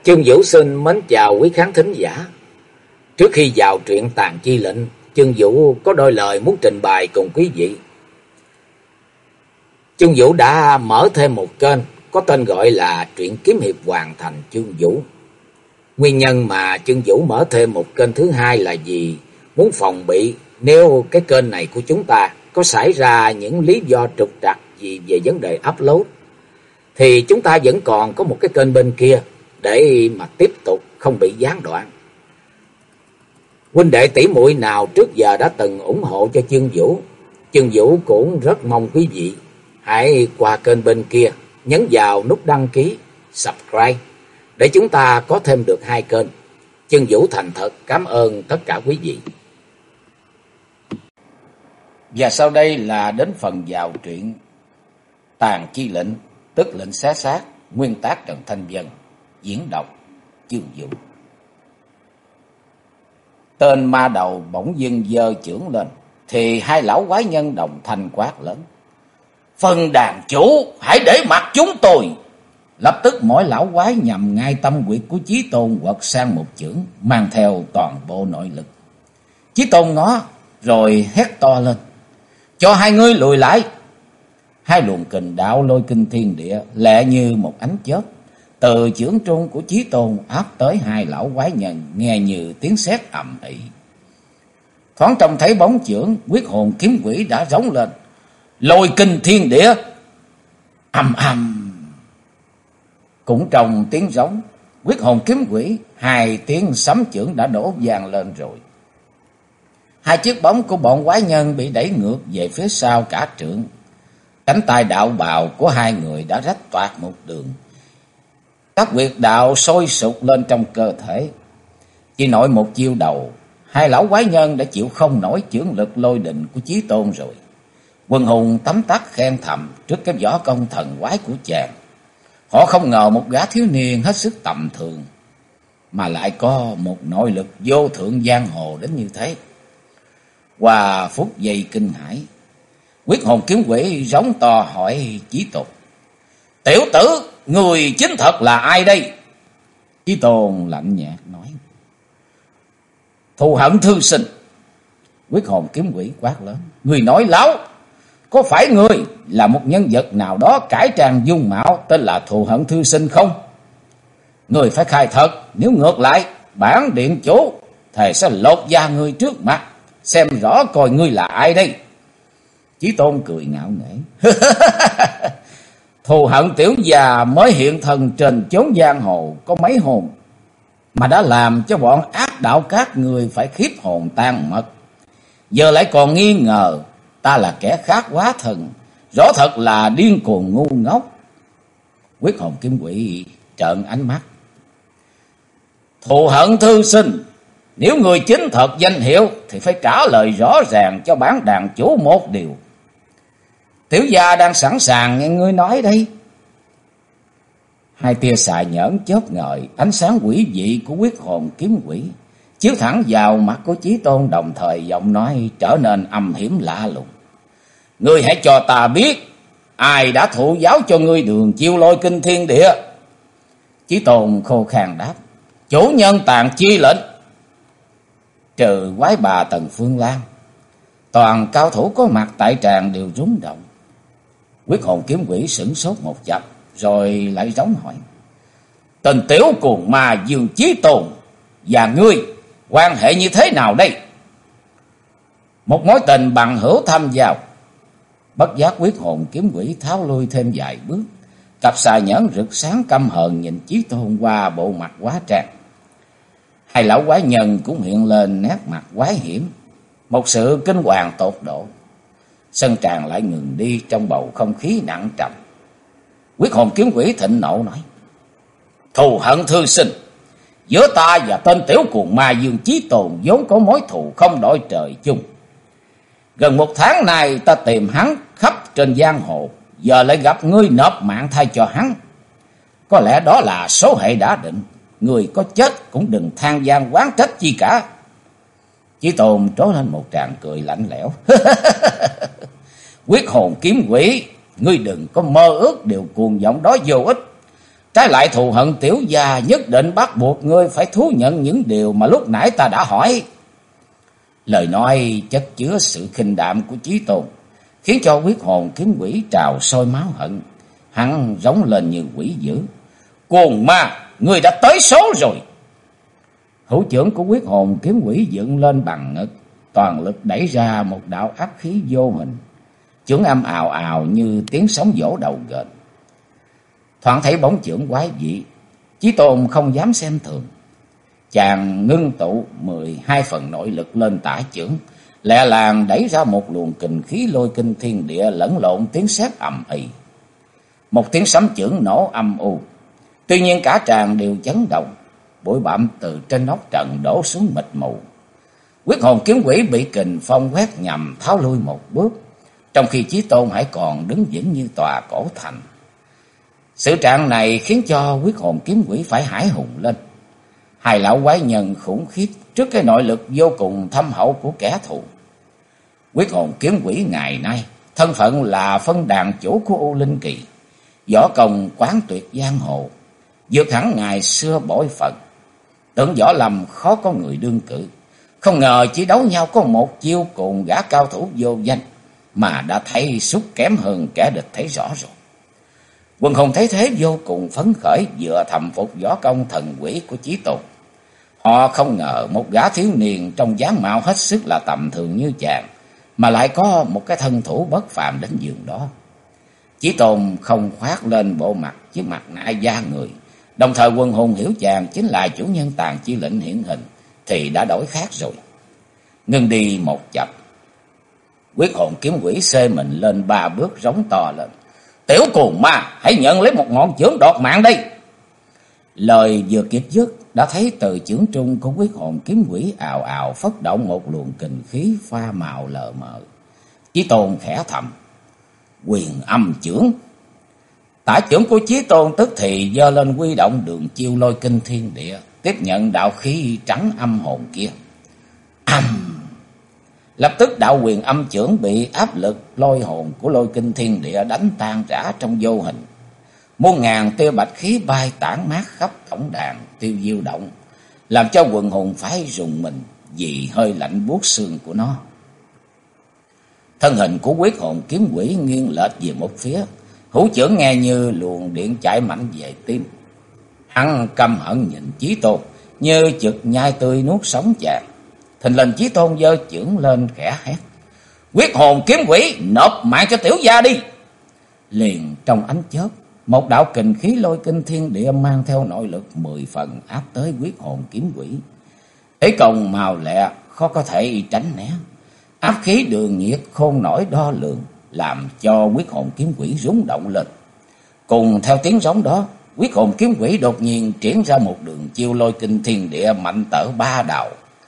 Chương Vũ xin mến chào quý khán thính giả. Trước khi vào truyện Tàn Chi Lệnh, Chương Vũ có đôi lời muốn trình bày cùng quý vị. Chương Vũ đã mở thêm một kênh có tên gọi là Truyện Kiếm Hiệp Hoàn Thành Chương Vũ. Nguyên nhân mà Chương Vũ mở thêm một kênh thứ hai là vì muốn phòng bị nếu cái kênh này của chúng ta có xảy ra những lý do trục trặc gì về vấn đề upload, thì chúng ta vẫn còn có một cái kênh bên kia để mà tiếp tục không bị gián đoạn. Huynh đệ tỷ muội nào trước giờ đã từng ủng hộ cho Chương Vũ cũng rất mong quý vị hãy qua kênh bên kia nhấn vào nút đăng ký, subscribe để chúng ta có thêm được hai kênh. Chương Vũ thành thật cảm ơn tất cả quý vị. Và sau đây là đến phần vào truyện Tàn Chi Lệnh, tức lệnh xé xác, nguyên tác Trần Thanh Vân, diễn đọc Chương Vũ. Tên ma đầu bỗng dưng giơ chưởng lên, thì hai lão quái nhân đồng thanh quát lớn: "Phần đàn chủ, hãy để mặc chúng tôi!" Lập tức mỗi lão quái nhằm ngay tâm huyệt của Chí Tôn quật sang một chưởng, mang theo toàn bộ nội lực. Chí Tôn ngó rồi hét to lên: "Cho hai ngươi lùi lại!" Hai luồng kình đạo lôi kinh thiên địa lẹ như một ánh chớp từ chưởng trung của Chí Tôn áp tới hai lão quái nhân, nghe như tiếng sét ầm ĩ. Thoáng trông thấy bóng chưởng, Quyết Hồn Kiếm Quỷ đã rống lên: "Lôi kinh thiên địa!" Ầm ầm. Cũng trong tiếng rống, Quyết Hồn Kiếm Quỷ, hai tiếng sấm chưởng đã đổ vang lên rồi. Hai chiếc bóng của bọn quái nhân bị đẩy ngược về phía sau cả trượng. Cánh tay đạo bào của hai người đã rách toạc một đường. Các huyệt đạo sôi sục lên trong cơ thể. Chỉ nội một chiêu đầu, hai lão quái nhân đã chịu không nổi chưởng lực lôi đình của Chí Tôn rồi. Quần hùng tấm tắc khen thầm trước cái võ công thần quái của chàng. Họ không ngờ một gã thiếu niên hết sức tầm thường mà lại có một nội lực vô thượng giang hồ đến như thế. Qua phút giây kinh hãi, Quyết Hồn Kiếm Quỷ rống to hỏi Chí Tôn: "Tiểu tử, người chính thật là ai đây?" Chí Tôn lạnh nhạt nói: "Thù hận thư sinh." Quyết Hồn Kiếm Quỷ quát lớn: "Người nói láo, có phải ngươi là một nhân vật nào đó cải trang dung mạo tên là Thù hận thư sinh không? Người phải khai thật, nếu ngược lại bản điện chủ thầy sẽ lột da ngươi trước mặt, xem rõ coi ngươi là ai đây." Chí Tôn cười ngạo nghễ: "Thù hận tiểu già mới hiện thân trên chốn giang hồ có mấy hôm mà đã làm cho bọn ác đạo các người phải khiếp hồn tan mất. Giờ lại còn nghi ngờ ta là kẻ khác quá thần, rõ thật là điên cuồng ngu ngốc." Quyết Hồn Kiếm Quỷ trợn ánh mắt: "Thù hận thư sinh, nếu người chính thật danh hiệu thì phải trả lời rõ ràng cho bản đàn chủ một điều." "Tiểu gia đang sẵn sàng nghe ngươi nói đây." Hai tia xà nhẫn chớp ngời, ánh sáng quỷ dị của Quyết Hồn Kiếm Quỷ chiếu thẳng vào mặt của Chí Tôn, đồng thời giọng nói trở nên âm hiểm lạ lùng: "Ngươi hãy cho ta biết ai đã thụ giáo cho ngươi đường chiêu lôi kinh thiên địa." Chí Tôn khô khan đáp: "Chủ nhân Tàn Chi Lệnh." Trừ quái bà Tần Phương Lan, toàn cao thủ có mặt tại tràng đều rúng động. Quyết Hồn Kiếm Quỷ sửng sốt một chập rồi lại rống hỏi: "Tên tiểu cuồng ma Dương Chí Tôn và ngươi quan hệ như thế nào đây?" "Một mối tình bằng hữu thâm giao." Bất giác Quyết Hồn Kiếm Quỷ tháo lui thêm vài bước, cặp xà nhẫn rực sáng căm hờn nhìn Chí Tôn qua bộ mặt quá trang. Hai lão quái nhân cũng hiện lên nét mặt quái hiểm, một sự kinh hoàng tột độ. Sân tràng lại ngừng đi trong bầu không khí nặng trầm. Quyết Hồn Kiếm Quỷ thịnh nộ nói: "Thù hận thư sinh, giữa ta và tên tiểu cuồng ma Dương Chí Tôn vốn có mối thù không đội trời chung. Gần một tháng nay ta tìm hắn khắp trên giang hồ, giờ lại gặp ngươi nộp mạng thay cho hắn. Có lẽ đó là số hệ đã định, người có chết cũng đừng than gian oán trách chi cả." Chí Tôn trố lên một tràng cười lạnh lẽo: "Quyết Hồn Kiếm Quỷ, ngươi đừng có mơ ước điều cuồng vọng đó vô ích. Trái lại thù hận Tiểu gia nhất định bắt buộc ngươi phải thú nhận những điều mà lúc nãy ta đã hỏi. Lời nói chất chứa sự khinh đạm của Chí Tôn, khiến cho huyết hồn kiếm quỷ trào sôi máu hận. Hắn rống lên như quỷ dữ. Cuồng ma, ngươi đã tới số rồi. Hữu chưởng của huyết hồn kiếm quỷ dựng lên bằng ngực, toàn lực đẩy ra một đạo áp khí vô hình. Chưởng âm ào ào như tiếng sóng vỗ đầu ghềnh. Thoáng thấy bóng chưởng quái dị, Chí Tôn không dám xem thường. Chàng ngưng tụ 12 phần nội lực lên tả chưởng, lẹ làng đẩy ra một luồng kình khí lôi kinh thiên địa, lẫn lộn tiếng sét ầm ĩ. Một tiếng sấm chưởng nổ âm u. Tuy nhiên cả tràng đều chấn động, bụi bặm từ trên nóc trần đổ xuống mịt mù. Huyết hồn kiếm quỷ bị kình phong quét nhằm tháo lui một bước, trong khi Chí Tôn hãy còn đứng vững như tòa cổ thành. Sự trạng này khiến cho huyết hồn kiếm quỷ phải hãi hùng lên. Hai lão quái nhân khủng khiếp trước cái nội lực vô cùng thâm hậu của kẻ thù. Huyết hồn kiếm quỷ ngày nay thân phận là phân đàn chủ của U Linh Kỳ, võ công quán tuyệt giang hồ, vượt hẳn ngày xưa bội phần. Tưởng võ lâm khó có người đương cử, không ngờ chỉ đấu nhau có một chiêu cùng gã cao thủ vô danh mà đã thấy sút kém hơn kẻ địch thấy rõ rồi. Quần hùng thấy thế vô cùng phấn khởi, vừa thầm phục võ công thần quỷ của Chí Tôn. Họ không ngờ một gã thiếu niên trong dáng mạo hết sức là tầm thường như chàng mà lại có một cái thân thủ bất phàm đến giường đó. Chí Tôn không khoác lên bộ mặt chiếc mặt nạ da người, đồng thời quần hùng hiểu chàng chính là chủ nhân Tàn Chi Lệnh hiển hình, thì đã đổi khác rồi. Ngưng đi một chập, huyết hồn kiếm quỷ xê mình lên 3 bước, rống to lên: Tiểu cuồng ma, hãy nhận lấy một ngọn chưởng đọt mạng đây. Lời vừa kịp dứt, đã thấy từ chưởng trung của huyết hồn kiếm quỷ ào ào phất động một luồng kình khí pha màu lờ mờ. Chí Tôn khẽ thầm: Quyền âm chưởng. Tả chưởng của Chí Tôn tức thì giơ lên huy động đường chiêu lôi kinh thiên địa, tiếp nhận đạo khí trắng âm hồn kia. Lập tức đạo quyền âm chưởng bị áp lực lôi hồn của lôi kinh thiên địa đánh tan rã trong vô hình. Muôn ngàn tia bạch khí bay tản mát khắp tổng đàn, tiêu diêu động, làm cho quần hùng phải rùng mình vì hơi lạnh buốt xương của nó. Thân hình của huyết hồn kiếm quỷ nghiêng lệch về một phía, hữu chưởng nghe như luồng điện chạy mạnh về tim. Hắn căm hận nhìn Chí Tôn như chực nhai tươi nuốt sống chàng. Thình lình Chí Tôn giơ chưởng lên khẽ hét: Huyết hồn kiếm quỷ, nộp mạng cho tiểu gia đi. Liền trong ánh chớp, một đạo kình khí lôi kinh thiên địa mang theo nội lực 10 phần áp tới huyết hồn kiếm quỷ. Thế công màu lẹ, khó có thể tránh né. Áp khí đường nhiệt khôn nổi đo lường, làm cho huyết hồn kiếm quỷ rúng động lên. Cùng theo tiếng rống đó, huyết hồn kiếm quỷ đột nhiên triển ra một đường chiêu lôi kinh thiên địa mạnh tở 3 đạo.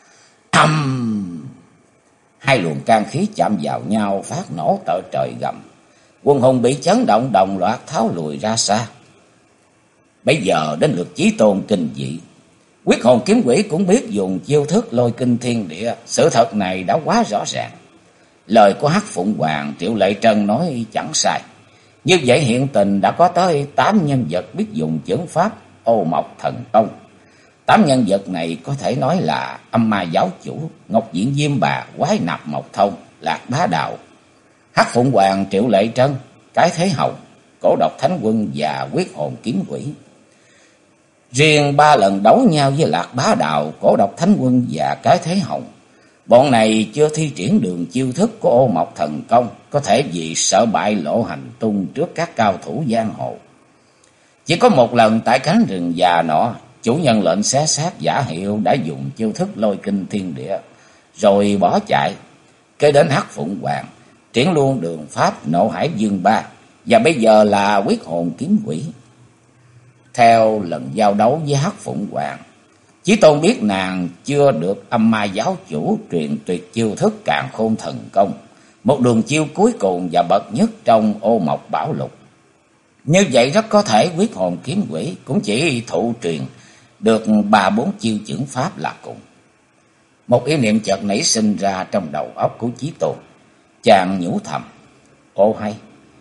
Hai luồng can khí chạm vào nhau phát nổ tợ trời gầm. Quân hùng bị chấn động đồng loạt tháo lùi ra xa. Bây giờ đến lượt Chí Tôn kinh dị. Huyết hồn kiếm quỷ cũng biết dùng chiêu thức lôi kinh thiên địa. Sự thật này đã quá rõ ràng. Lời của Hắc Phụng Hoàng Triệu Lệ Trân nói chẳng sai. Như vậy hiện tình đã có tới 8 nhân vật biết dùng chưởng pháp Ô Mộc Thần Công. 8 nhân vật này có thể nói là Âm Ma Giáo Chủ, Ngọc Diện Diêm Bà, Quái Nạp Mộc Thông, Lạc Bá Đạo, Hắc Phụng Hoàng Triệu Lệ Trân, Cái Thế Hồng, Cổ Độc Thánh Quân và Huyết Hồn Kiếm Quỷ. Riêng 3 lần đấu nhau với Lạc Bá Đạo, Cổ Độc Thánh Quân và Cái Thế Hồng, bọn này chưa thi triển đường chiêu thức của Ô Mộc Thần Công, có thể vì sợ bại lộ hành tung trước các cao thủ giang hồ. Chỉ có một lần tại cánh rừng già nọ, chủ nhân lệnh xé xác giả hiệu đã dùng chiêu thức lôi kinh thiên địa, rồi bỏ chạy. Kế đến Hắc Phụng Hoàng triển luôn đường pháp Nộ Hải Dương Ba, và bây giờ là Huyết Hồn Kiếm Quỷ. Theo lần giao đấu với Hắc Phụng Hoàng, Chí Tôn biết nàng chưa được Âm Ma Giáo Chủ truyền tuyệt chiêu thức Càn Khôn Thần Công, một đường chiêu cuối cùng và bậc nhất trong Ô Mộc Bảo Lục. Như vậy rất có thể Huyết Hồn Kiếm Quỷ cũng chỉ thụ truyền được 3-4 chiêu chưởng pháp là cùng. Một ý niệm chợt nảy sinh ra trong đầu óc của Chí Tôn. Chàng nhủ thầm: Ô hay,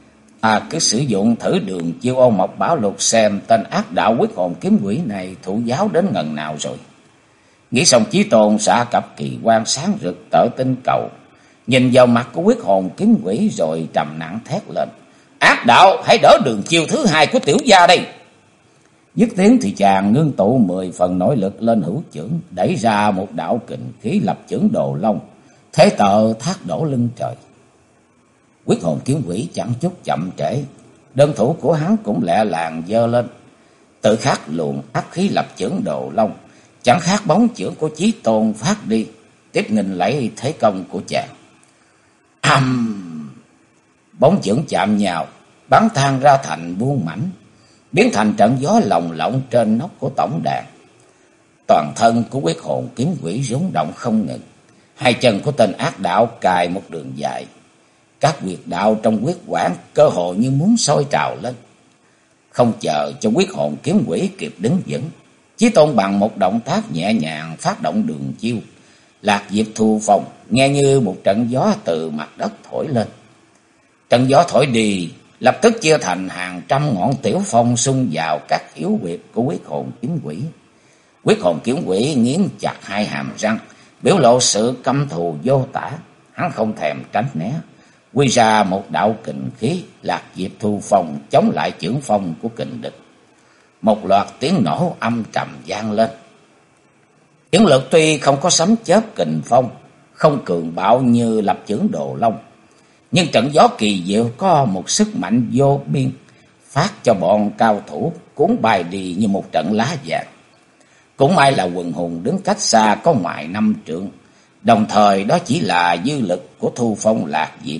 Cứ sử dụng thử đường chiêu Ô Mộc Bảo Lục xem tên ác đạo quyết hồn kiếm quỷ này thụ giáo đến ngần nào rồi. Nghĩ xong, Chí Tôn xả cặp kỳ quan sáng rực tở tinh cầu, nhìn vào mặt của quyết hồn kiếm quỷ rồi trầm nặng thét lên: Ác đạo, hãy đỡ đường chiêu thứ hai của tiểu gia đây. Dứt tiếng thì chàng ngưng tụ 10 phần nội lực lên hữu chưởng, đẩy ra một đạo kình khí lập chưởng Đồ Long, thế tợ thác đổ lưng trời. Quyết hồn kiếm quỷ chẳng chút chậm trễ, đơn thủ của hắn cũng lẹ làng giơ lên, tự khắc luồng ác khí lập chưởng Đồ Long chẳng khác bóng chưởng của Chí Tôn phát đi, tiếp nghênh lấy thế công của chàng. Bóng chưởng chạm nhau, bắn tan ra thành buông mảnh, biến thành trận gió lồng lộng trên nóc của tổng đàn. Toàn thân của quyết hồn kiếm quỷ rung động không ngừng, hai chân của tên ác đạo cài một đường dài, các huyệt đạo trong huyết quản cơ hồ như muốn sôi trào lên. Không chờ cho quyết hồn kiếm quỷ kịp đứng vững, Chí Tôn bằng một động tác nhẹ nhàng phát động đường chiêu Lạc Diệp Thu Phong, nghe như một trận gió từ mặt đất thổi lên. Trận gió thổi đi, lập tức chia thành hàng trăm ngọn tiểu phong xung vào các yếu huyệt của quyết hồn kiếm quỷ. Quyết hồn kiếm quỷ nghiến chặt hai hàm răng, biểu lộ sự căm thù vô tả. Hắn không thèm tránh né, quy ra một đạo kình khí Lạc Diệp Thu Phong chống lại chưởng phong của kình địch. Một loạt tiếng nổ âm trầm vang lên. Chưởng lực tuy không có sấm chớp kình phong, không cường bạo như lập chưởng Đồ Long, nhưng trận gió kỳ diệu có một sức mạnh vô biên, phát cho bọn cao thủ cuốn bay đi như một trận lá vàng. Cũng may là quần hùng đứng cách xa có ngoài 5 trượng, đồng thời đó chỉ là dư lực của Thu Phong Lạc Diệp,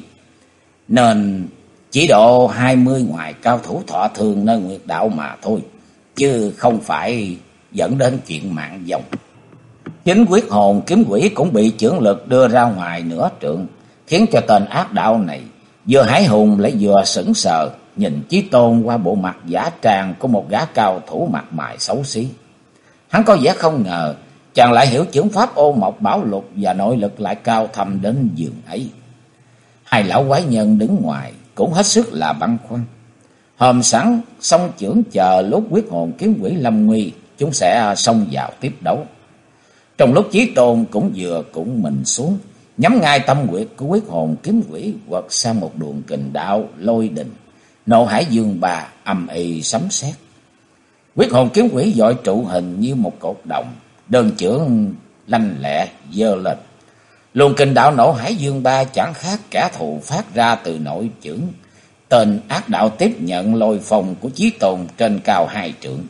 nên chỉ độ 20 ngoài cao thủ thọ thương nơi nguyệt đạo mà thôi, chứ không phải dẫn đến chuyện mạng vong. Chính quyết hồn kiếm quỷ cũng bị chưởng lực đưa ra ngoài nửa trượng, khiến cho tên ác đạo này vừa hãi hùng lại vừa sững sờ, nhìn Chí Tôn qua bộ mặt giả trang của một gã cao thủ mặt mày xấu xí. Hắn có vẻ không ngờ chàng lại hiểu chưởng pháp Ô Mộc Bảo Lục và nội lực lại cao thâm đến giường ấy. Hai lão quái nhân đứng ngoài cũng hết sức là băn khoăn, hòm sẵn song chưởng chờ lúc quyết hồn kiếm quỷ lâm nguy, chúng sẽ xông vào tiếp đấu. Trong lúc Chí Tôn cũng vừa cũng mình xuống, nhắm ngay tâm huyệt của quyết hồn kiếm quỷ, quật sang một luồng kình đạo lôi đình, nộ hải dương bà âm ì sấm sét. Quyết hồn kiếm quỷ vội trụ hình như một cột đồng, đơn chưởng lanh lẹ giơ lên. Luồng kình đạo nộ hải dương ba chẳng khác kẻ thù phát ra từ nội chưởng. Tên ác đạo tiếp nhận lôi phong của Chí Tôn trên cao 2 trượng.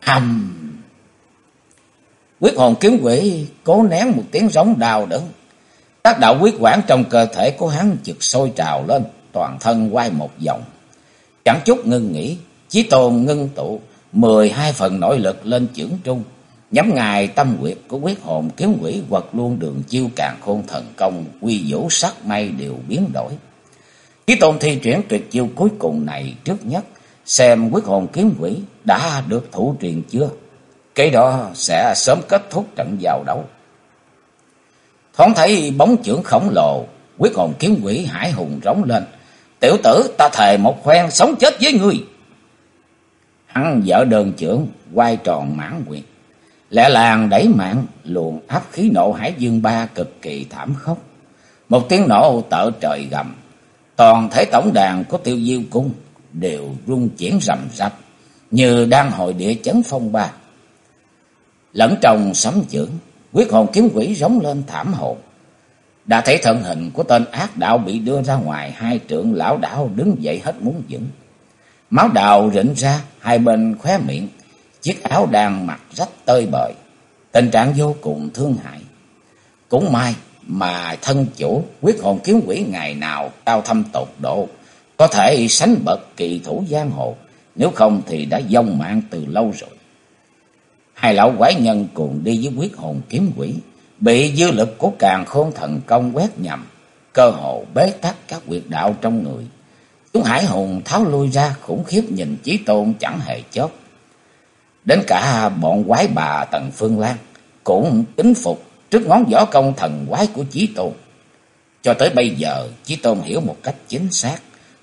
Quyết hồn kiếm quỷ cố nén một tiếng rống đau đớn. Các đạo huyết quản trong cơ thể của hắn chực sôi trào lên, toàn thân quay một vòng. Chẳng chút ngưng nghỉ, Chí Tôn ngưng tụ 12 phần nội lực lên chưởng trung, nhắm ngài tâm huyệt của quyết hồn kiếm quỷ, quật luôn đường chiêu Càn Khôn Thần Công, quy vũ sắc mây đều biến đổi. Chí Tôn thi triển tuyệt chiêu cuối cùng này trước nhất, xem quyết hồn kiếm quỷ đã được thủ truyền chưa, cái đó sẽ sớm kết thúc trận giao đấu. Thoáng thấy bóng chưởng khổng lồ, quyết hồn kiếm quỷ hải hùng rống lên: Tiểu tử, ta thề một phen sống chết với ngươi. Hắn dở đơn chưởng quay tròn mãn nguyệt, lẹ làng đẩy mạng luồng áp khí nộ hải dương ba cực kỳ thảm khốc. Một tiếng nổ tợ trời gầm, toàn thể tổng đàn của Tiêu Diêu cung đều rung chuyển rầm rập như đang hội địa chấn phong ba. Lẫn trong sấm chưởng, quyết hồn kiếm quỷ rống lên thảm hồn. Đã thấy thân hình của tên ác đạo bị đưa ra ngoài 2 trượng, lão đảo đứng dậy hết muốn vững. Máu đào rịn ra hai bên khóe miệng, chiếc áo đang mặc rách tơi bời, tình trạng vô cùng thương hại. Cũng may mà thân chủ quyết hồn kiếm quỷ ngày nào cao thâm tột độ, có thể sánh bậc kỳ thủ giang hồ, nếu không thì đã vong mạng từ lâu rồi. Hai lão quái nhân cùng đi với quyết hồn kiếm quỷ, bị dư lực của Càn Khôn Thần Công quét nhầm, cơ hồ bế tắc các huyệt đạo trong người. Chúng hải hùng tháo lui ra, khủng khiếp nhìn Chí Tôn chẳng hề chớp. Đến cả bọn quái bà Tần Phương Lan cũng kính phục trước ngón võ công thần quái của Chí Tôn. Cho tới bây giờ, Chí Tôn hiểu một cách chính xác,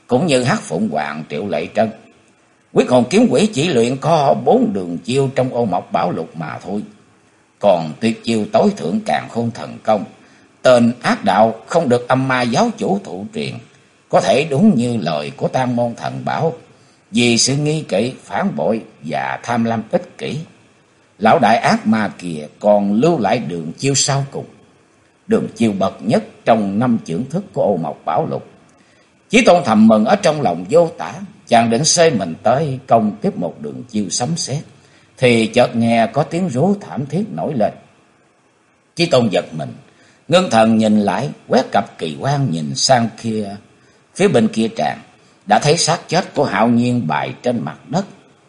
cũng như Hắc Phụng Hoàng, Triệu Lệ Trân. Quyết hồn kiếm quỷ chỉ luyện có 4 đường chiêu trong Ô Mộc Bảo Lục mà thôi. Còn tuyệt chiêu tối thượng Càn Khôn Thần Công, tên ác đạo không được âm ma giáo chủ thụ truyền, có thể đúng như lời của Tam Môn Thần bảo, vì sự nghi kỵ, phản bội và tham lam ích kỷ, lão đại ác ma kia còn lưu lại đường chiêu sau cùng, đường chiêu bậc nhất trong 5 chưởng thức của Ô Mộc Bảo Lục. Chí Tôn thầm mừng ở trong lòng vô tả, chàng định xơi mình tới công tiếp một đường chiêu sấm sét, thì chợt nghe có tiếng rú thảm thiết nổi lên. Chí Tôn giật mình, ngưng thần nhìn lại, quét cặp kỳ quan nhìn sang phía bên kia tràng, đã thấy xác chết của Hạo Nhiên bày trên mặt đất.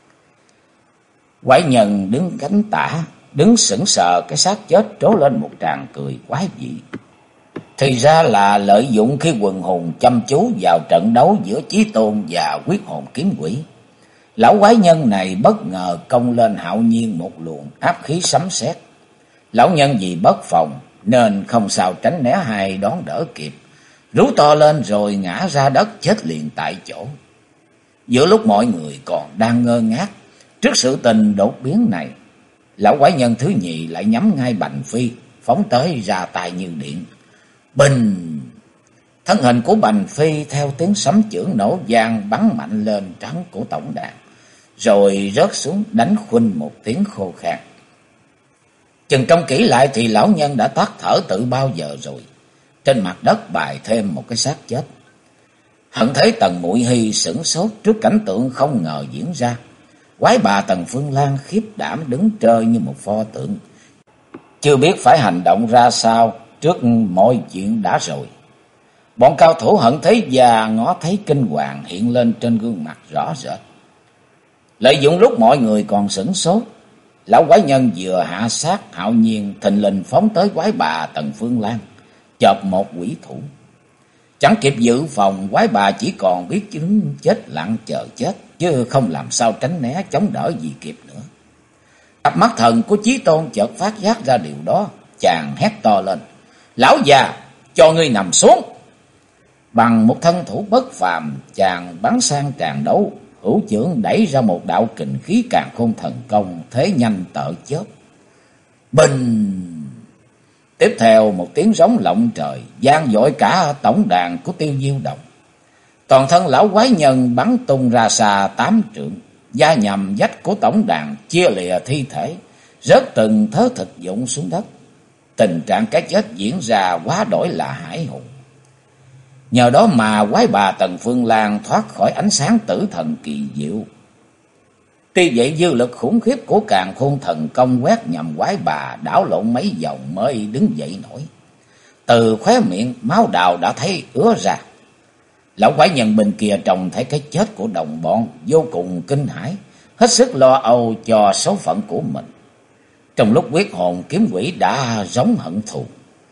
Quái nhân đứng cánh tả, đứng sững sờ cái xác chết, trố lên một tràng cười quái dị. Thì ra là lợi dụng khi quần hùng chăm chú vào trận đấu giữa Chí Tôn và Quyết hồn kiếm quỷ, lão quái nhân này bất ngờ công lên Hạo Nhiên một luồng áp khí sấm sét. Lão nhân vì bất phòng nên không sao tránh né hay đón đỡ kịp, rú to lên rồi ngã ra đất chết liền tại chỗ. Giữa lúc mọi người còn đang ngơ ngác trước sự tình đột biến này, lão quái nhân thứ nhì lại nhắm ngay Bành Phi, phóng tới ra tay như điện. Bình! Thân hình của Bành Phi theo tiếng sấm chưởng nổ vang bắn mạnh lên trán của tổng đàn, rồi rớt xuống đánh khuynh một tiếng khô khan. Chừng trông kỹ lại thì lão nhân đã tắt thở từ bao giờ rồi. Trên mặt đất bày thêm một cái xác chết. Hận thấy Tần Muội Hy sửng sốt trước cảnh tượng không ngờ diễn ra. Quái bà Tần Phương Lan khiếp đảm đứng trơ như một pho tượng, chưa biết phải hành động ra sao trước mọi chuyện đã rồi. Bọn cao thủ Hận Thế Già ngó thấy kinh hoàng hiện lên trên gương mặt rõ rệt. Lợi dụng lúc mọi người còn sửng sốt, lão quái nhân vừa hạ sát Hạo Nhiên thình lình phóng tới quái bà Tần Phương Lan, chộp một quỷ thủ. Chẳng kịp dự phòng, quái bà chỉ còn biết chứng chết lặng chờ chết, chứ không làm sao tránh né chống đỡ gì kịp nữa. Cặp mắt thần của Chí Tôn chợt phát giác ra điều đó, chàng hét to lên: "Lão già, cho ngươi nằm xuống!" Bằng một thân thủ bất phàm, chàng bắn sang tràng đấu, hữu chưởng đẩy ra một đạo kình khí Càn Khôn Thần Công, thế nhanh tợ chớp. Bình! Tiếp theo một tiếng rống lộng trời, vang dội cả tổng đàn của Tiêu Diêu Đồng. Toàn thân lão quái nhân bắn tung ra xa 8 trượng, da nhằm vách của tổng đàn chia lìa thi thể, rớt từng thớ thịt vụn xuống đất. Tình trạng cái chết diễn ra quá đổi là hãi hùng. Nhờ đó mà quái bà Tần Phương Lan thoát khỏi ánh sáng tử thần kỳ diệu. Tuy vậy dư lực khủng khiếp của Càn Khôn Thần Công quét nhằm quái bà đảo lộn mấy vòng mới đứng dậy nổi. Từ khóe miệng máu đào đã thấy ứa ra. Lão quái nhân bên kia trông thấy cái chết của đồng bọn, vô cùng kinh hãi, hết sức lo âu cho số phận của mình. Trong lúc Quyết hồn kiếm quỷ đã giống hận thù: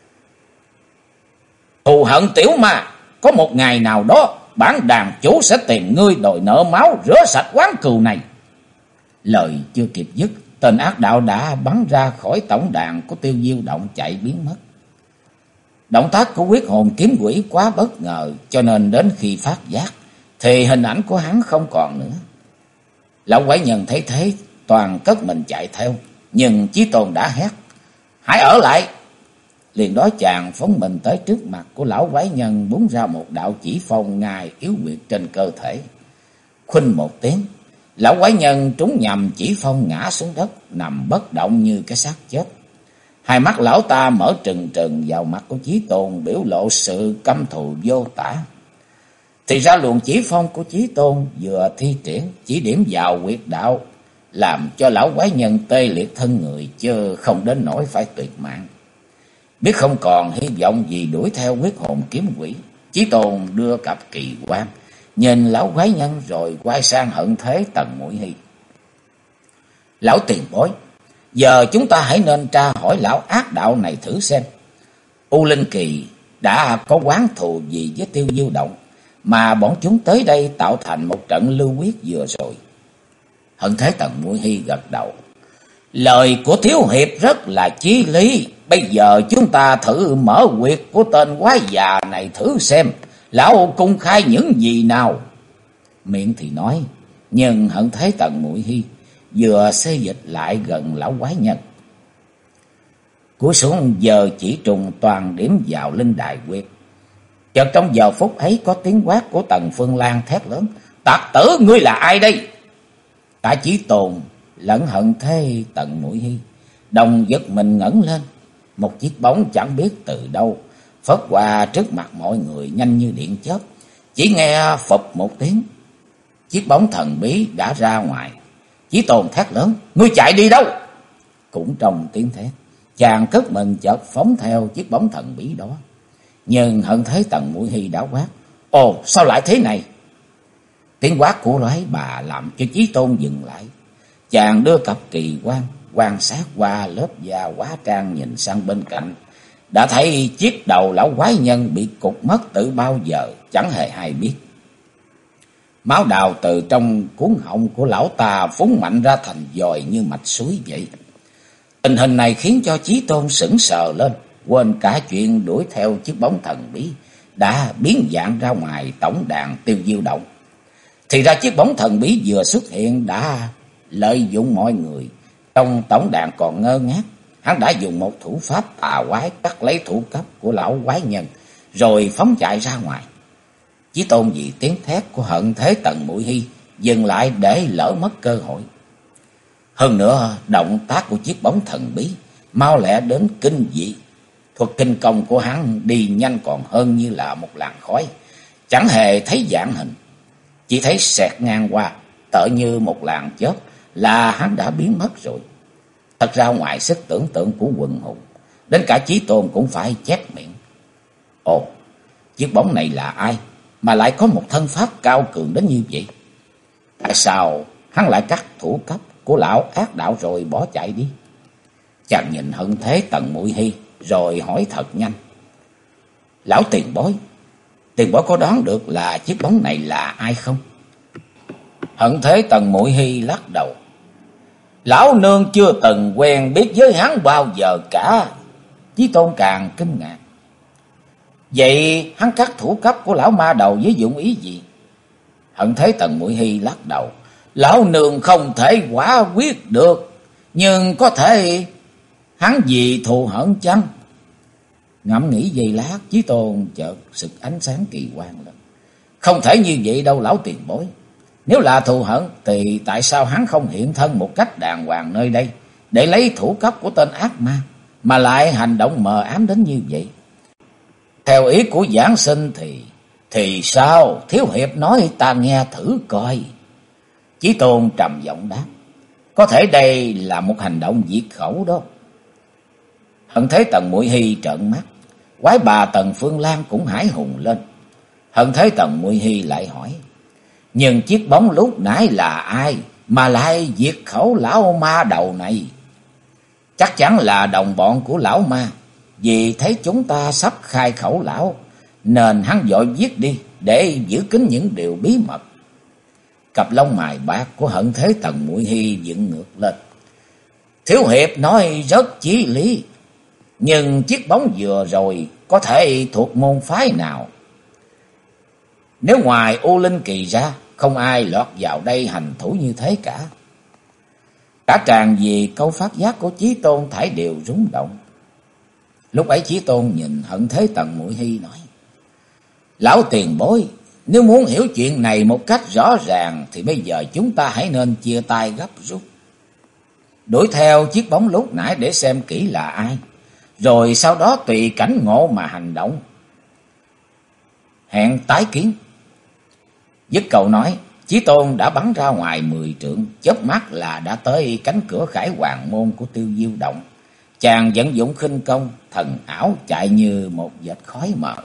"Thù hận tiểu ma, có một ngày nào đó bản đàn chủ sẽ tìm ngươi đòi nợ máu, rửa sạch oán cừu này." Lời chưa kịp dứt, tên ác đạo đã bắn ra khỏi tổng đàn của Tiêu Diêu Động chạy biến mất. Động tác của Quyết hồn kiếm quỷ quá bất ngờ, cho nên đến khi phát giác thì hình ảnh của hắn không còn nữa. Lão quái nhân thấy thế toàn cất mình chạy theo, nhưng Chí Tôn đã hét: "Hãy ở lại!" Liền đó chàng phóng mình tới trước mặt của lão quái nhân, búng ra một đạo chỉ phong ngài yếu quyệt trên cơ thể. Khuynh một tiếng, lão quái nhân trúng nhầm chỉ phong ngã xuống đất, nằm bất động như cái xác chết. Hai mắt lão ta mở trừng trừng vào mặt của Chí Tôn, biểu lộ sự căm thù vô tả. Thì ra luồng chỉ phong của Chí Tôn vừa thi triển chỉ điểm vào huyệt đạo, làm cho lão quái nhân tê liệt thân người, chứ không đến nỗi phải tuyệt mạng. Biết không còn hy vọng gì đuổi theo Quyết hồn kiếm quỷ, Chí Tôn đưa cặp kỳ quan nhìn lão quái nhân rồi quay sang Hận Thế Tần Muội Hy: "Lão tiền bối, giờ chúng ta hãy nên tra hỏi lão ác đạo này thử xem. U Linh Kỳ đã có oán thù gì với Tiêu Diêu Động mà bọn chúng tới đây tạo thành một trận lưu quyết vừa rồi?" Hận Thế Tần Muội Hy gật đầu: "Lời của thiếu hiệp rất là chí lý. Bây giờ chúng ta thử mở huyệt của tên quái già này thử xem Lão cung khai những gì nào? Miệng thì nói, nhưng Hận Thế Tần Muội Hi vừa xê dịch lại gần lão quái nhân. Cúi xuống giờ chỉ trùng toàn điểm vào linh đài quyệt. Chợt trong giờ phút ấy có tiếng quát của Tần Phương Lan thét lớn: Tặc tử, ngươi là ai đây? Cả Chí Tôn lẫn Hận Thế Tần Muội Hi đồng giật mình ngẩng lên. Một chiếc bóng chẳng biết từ đâu phất qua trước mặt mọi người nhanh như điện chớp. Chỉ nghe phụp một tiếng, chiếc bóng thần bí đã ra ngoài. Chí Tôn thét lớn: Ngươi chạy đi đâu? Cũng trong tiếng thét, chàng cất mình chợt phóng theo chiếc bóng thần bí đó. Nhưng Hận Thế Tần Muội Hi đã quát: Ồ, sao lại thế này? Tiếng quát của lói bà làm cho Chí Tôn dừng lại. Chàng đưa cặp kỳ quan quan sát qua lớp da hóa trang, nhìn sang bên cạnh, đã thấy chiếc đầu lão quái nhân bị cụt mất từ bao giờ chẳng hề hay biết. Máu đào từ trong cuốn họng của lão ta phúng mạnh ra thành dòi như mạch suối vậy. Tình hình này khiến cho Chí Tôn sững sờ lên, quên cả chuyện đuổi theo chiếc bóng thần bí đã biến dạng ra ngoài tổng đàn Tiêu Diêu Động. Thì ra chiếc bóng thần bí vừa xuất hiện đã lợi dụng mọi người trong tổng đàn còn ngơ ngác. Hắn đã dùng một thủ pháp tà quái cắt lấy thủ cấp của lão quái nhân rồi phóng chạy ra ngoài. Chí Tôn vì tiếng thét của Hận Thế Tần Muội Hi dừng lại để lỡ mất cơ hội. Hơn nữa, động tác của chiếc bóng thần bí mau lẹ đến kinh dị. Thuật kinh công của hắn đi nhanh còn hơn như là một làn khói, chẳng hề thấy dạng hình, chỉ thấy xẹt ngang qua tựa như một làn chớp là hắn đã biến mất rồi. Thật ra ngoài sức tưởng tượng của quần hùng, đến cả Chí Tôn cũng phải chép miệng. Ồ, chiếc bóng này là ai mà lại có một thân pháp cao cường đến như vậy? Tại sao hắn lại cắt thủ cấp của lão ác đạo rồi bỏ chạy đi? Chàng nhìn Hận Thế Tần Muội Hi rồi hỏi thật nhanh: Lão tiền bối có đoán được là chiếc bóng này là ai không? Hận Thế Tần Muội Hi lắc đầu: Lão nương chưa từng quen biết với hắn bao giờ cả. Chí Tôn càng kinh ngạc: Vậy hắn cắt thủ cấp của lão ma đầu với dụng ý gì? Hận Thế Tần Muội Hi lắc đầu: Lão nương không thể quả quyết được, nhưng có thể hắn vì thù hận chăng? Ngẫm nghĩ giây lát, Chí Tôn chợt sực ánh sáng kỳ quan lên: Không thể như vậy đâu lão tiền bối. Nếu là thù hận thì tại sao hắn không hiện thân một cách đàng hoàng nơi đây để lấy thủ cấp của tên ác ma, mà lại hành động mờ ám đến như vậy? Theo ý của giảng sinh thì sao? Thiếu hiệp nói ta nghe thử coi. Chí Tôn trầm giọng đáp: Có thể đây là một hành động diệt khẩu đó. Hận Thế Tần Muội Hi trợn mắt, quái bà Tần Phương Lan cũng hãi hùng lên. Hận Thế Tần Muội Hi lại hỏi: Nhưng chiếc bóng lúc nãy là ai mà lại diệt khẩu lão ma đầu này? Chắc chắn là đồng bọn của lão ma, vì thấy chúng ta sắp khai khẩu lão nên hắn vội giết đi để giữ kín những điều bí mật. Cặp lông mày bạc của Hận Thế Tần Muội Hi dựng ngược lên: Thiếu hiệp nói rất chí lý, nhưng chiếc bóng vừa rồi có thể thuộc môn phái nào? Nếu ngoài U Linh Kỳ ra, không ai lọt vào đây hành thủ như thế cả. Cả tràng vì câu phát giác của Chí Tôn thảy đều rung động. Lúc ấy Chí Tôn nhìn Hận Thế Tần Muội Hi nói: Lão tiền bối, nếu muốn hiểu chuyện này một cách rõ ràng thì bây giờ chúng ta hãy nên chia tay gấp rút, đuổi theo chiếc bóng lúc nãy để xem kỹ là ai, rồi sau đó tùy cảnh ngộ mà hành động. Hẹn tái kiến. Dứt câu nói, Chí Tôn đã bắn ra ngoài 10 trượng, chớp mắt là đã tới cánh cửa khải hoàng môn của Tiêu Diêu Động. Chàng vận dụng khinh công, thần ảo chạy như một vệt khói mờ.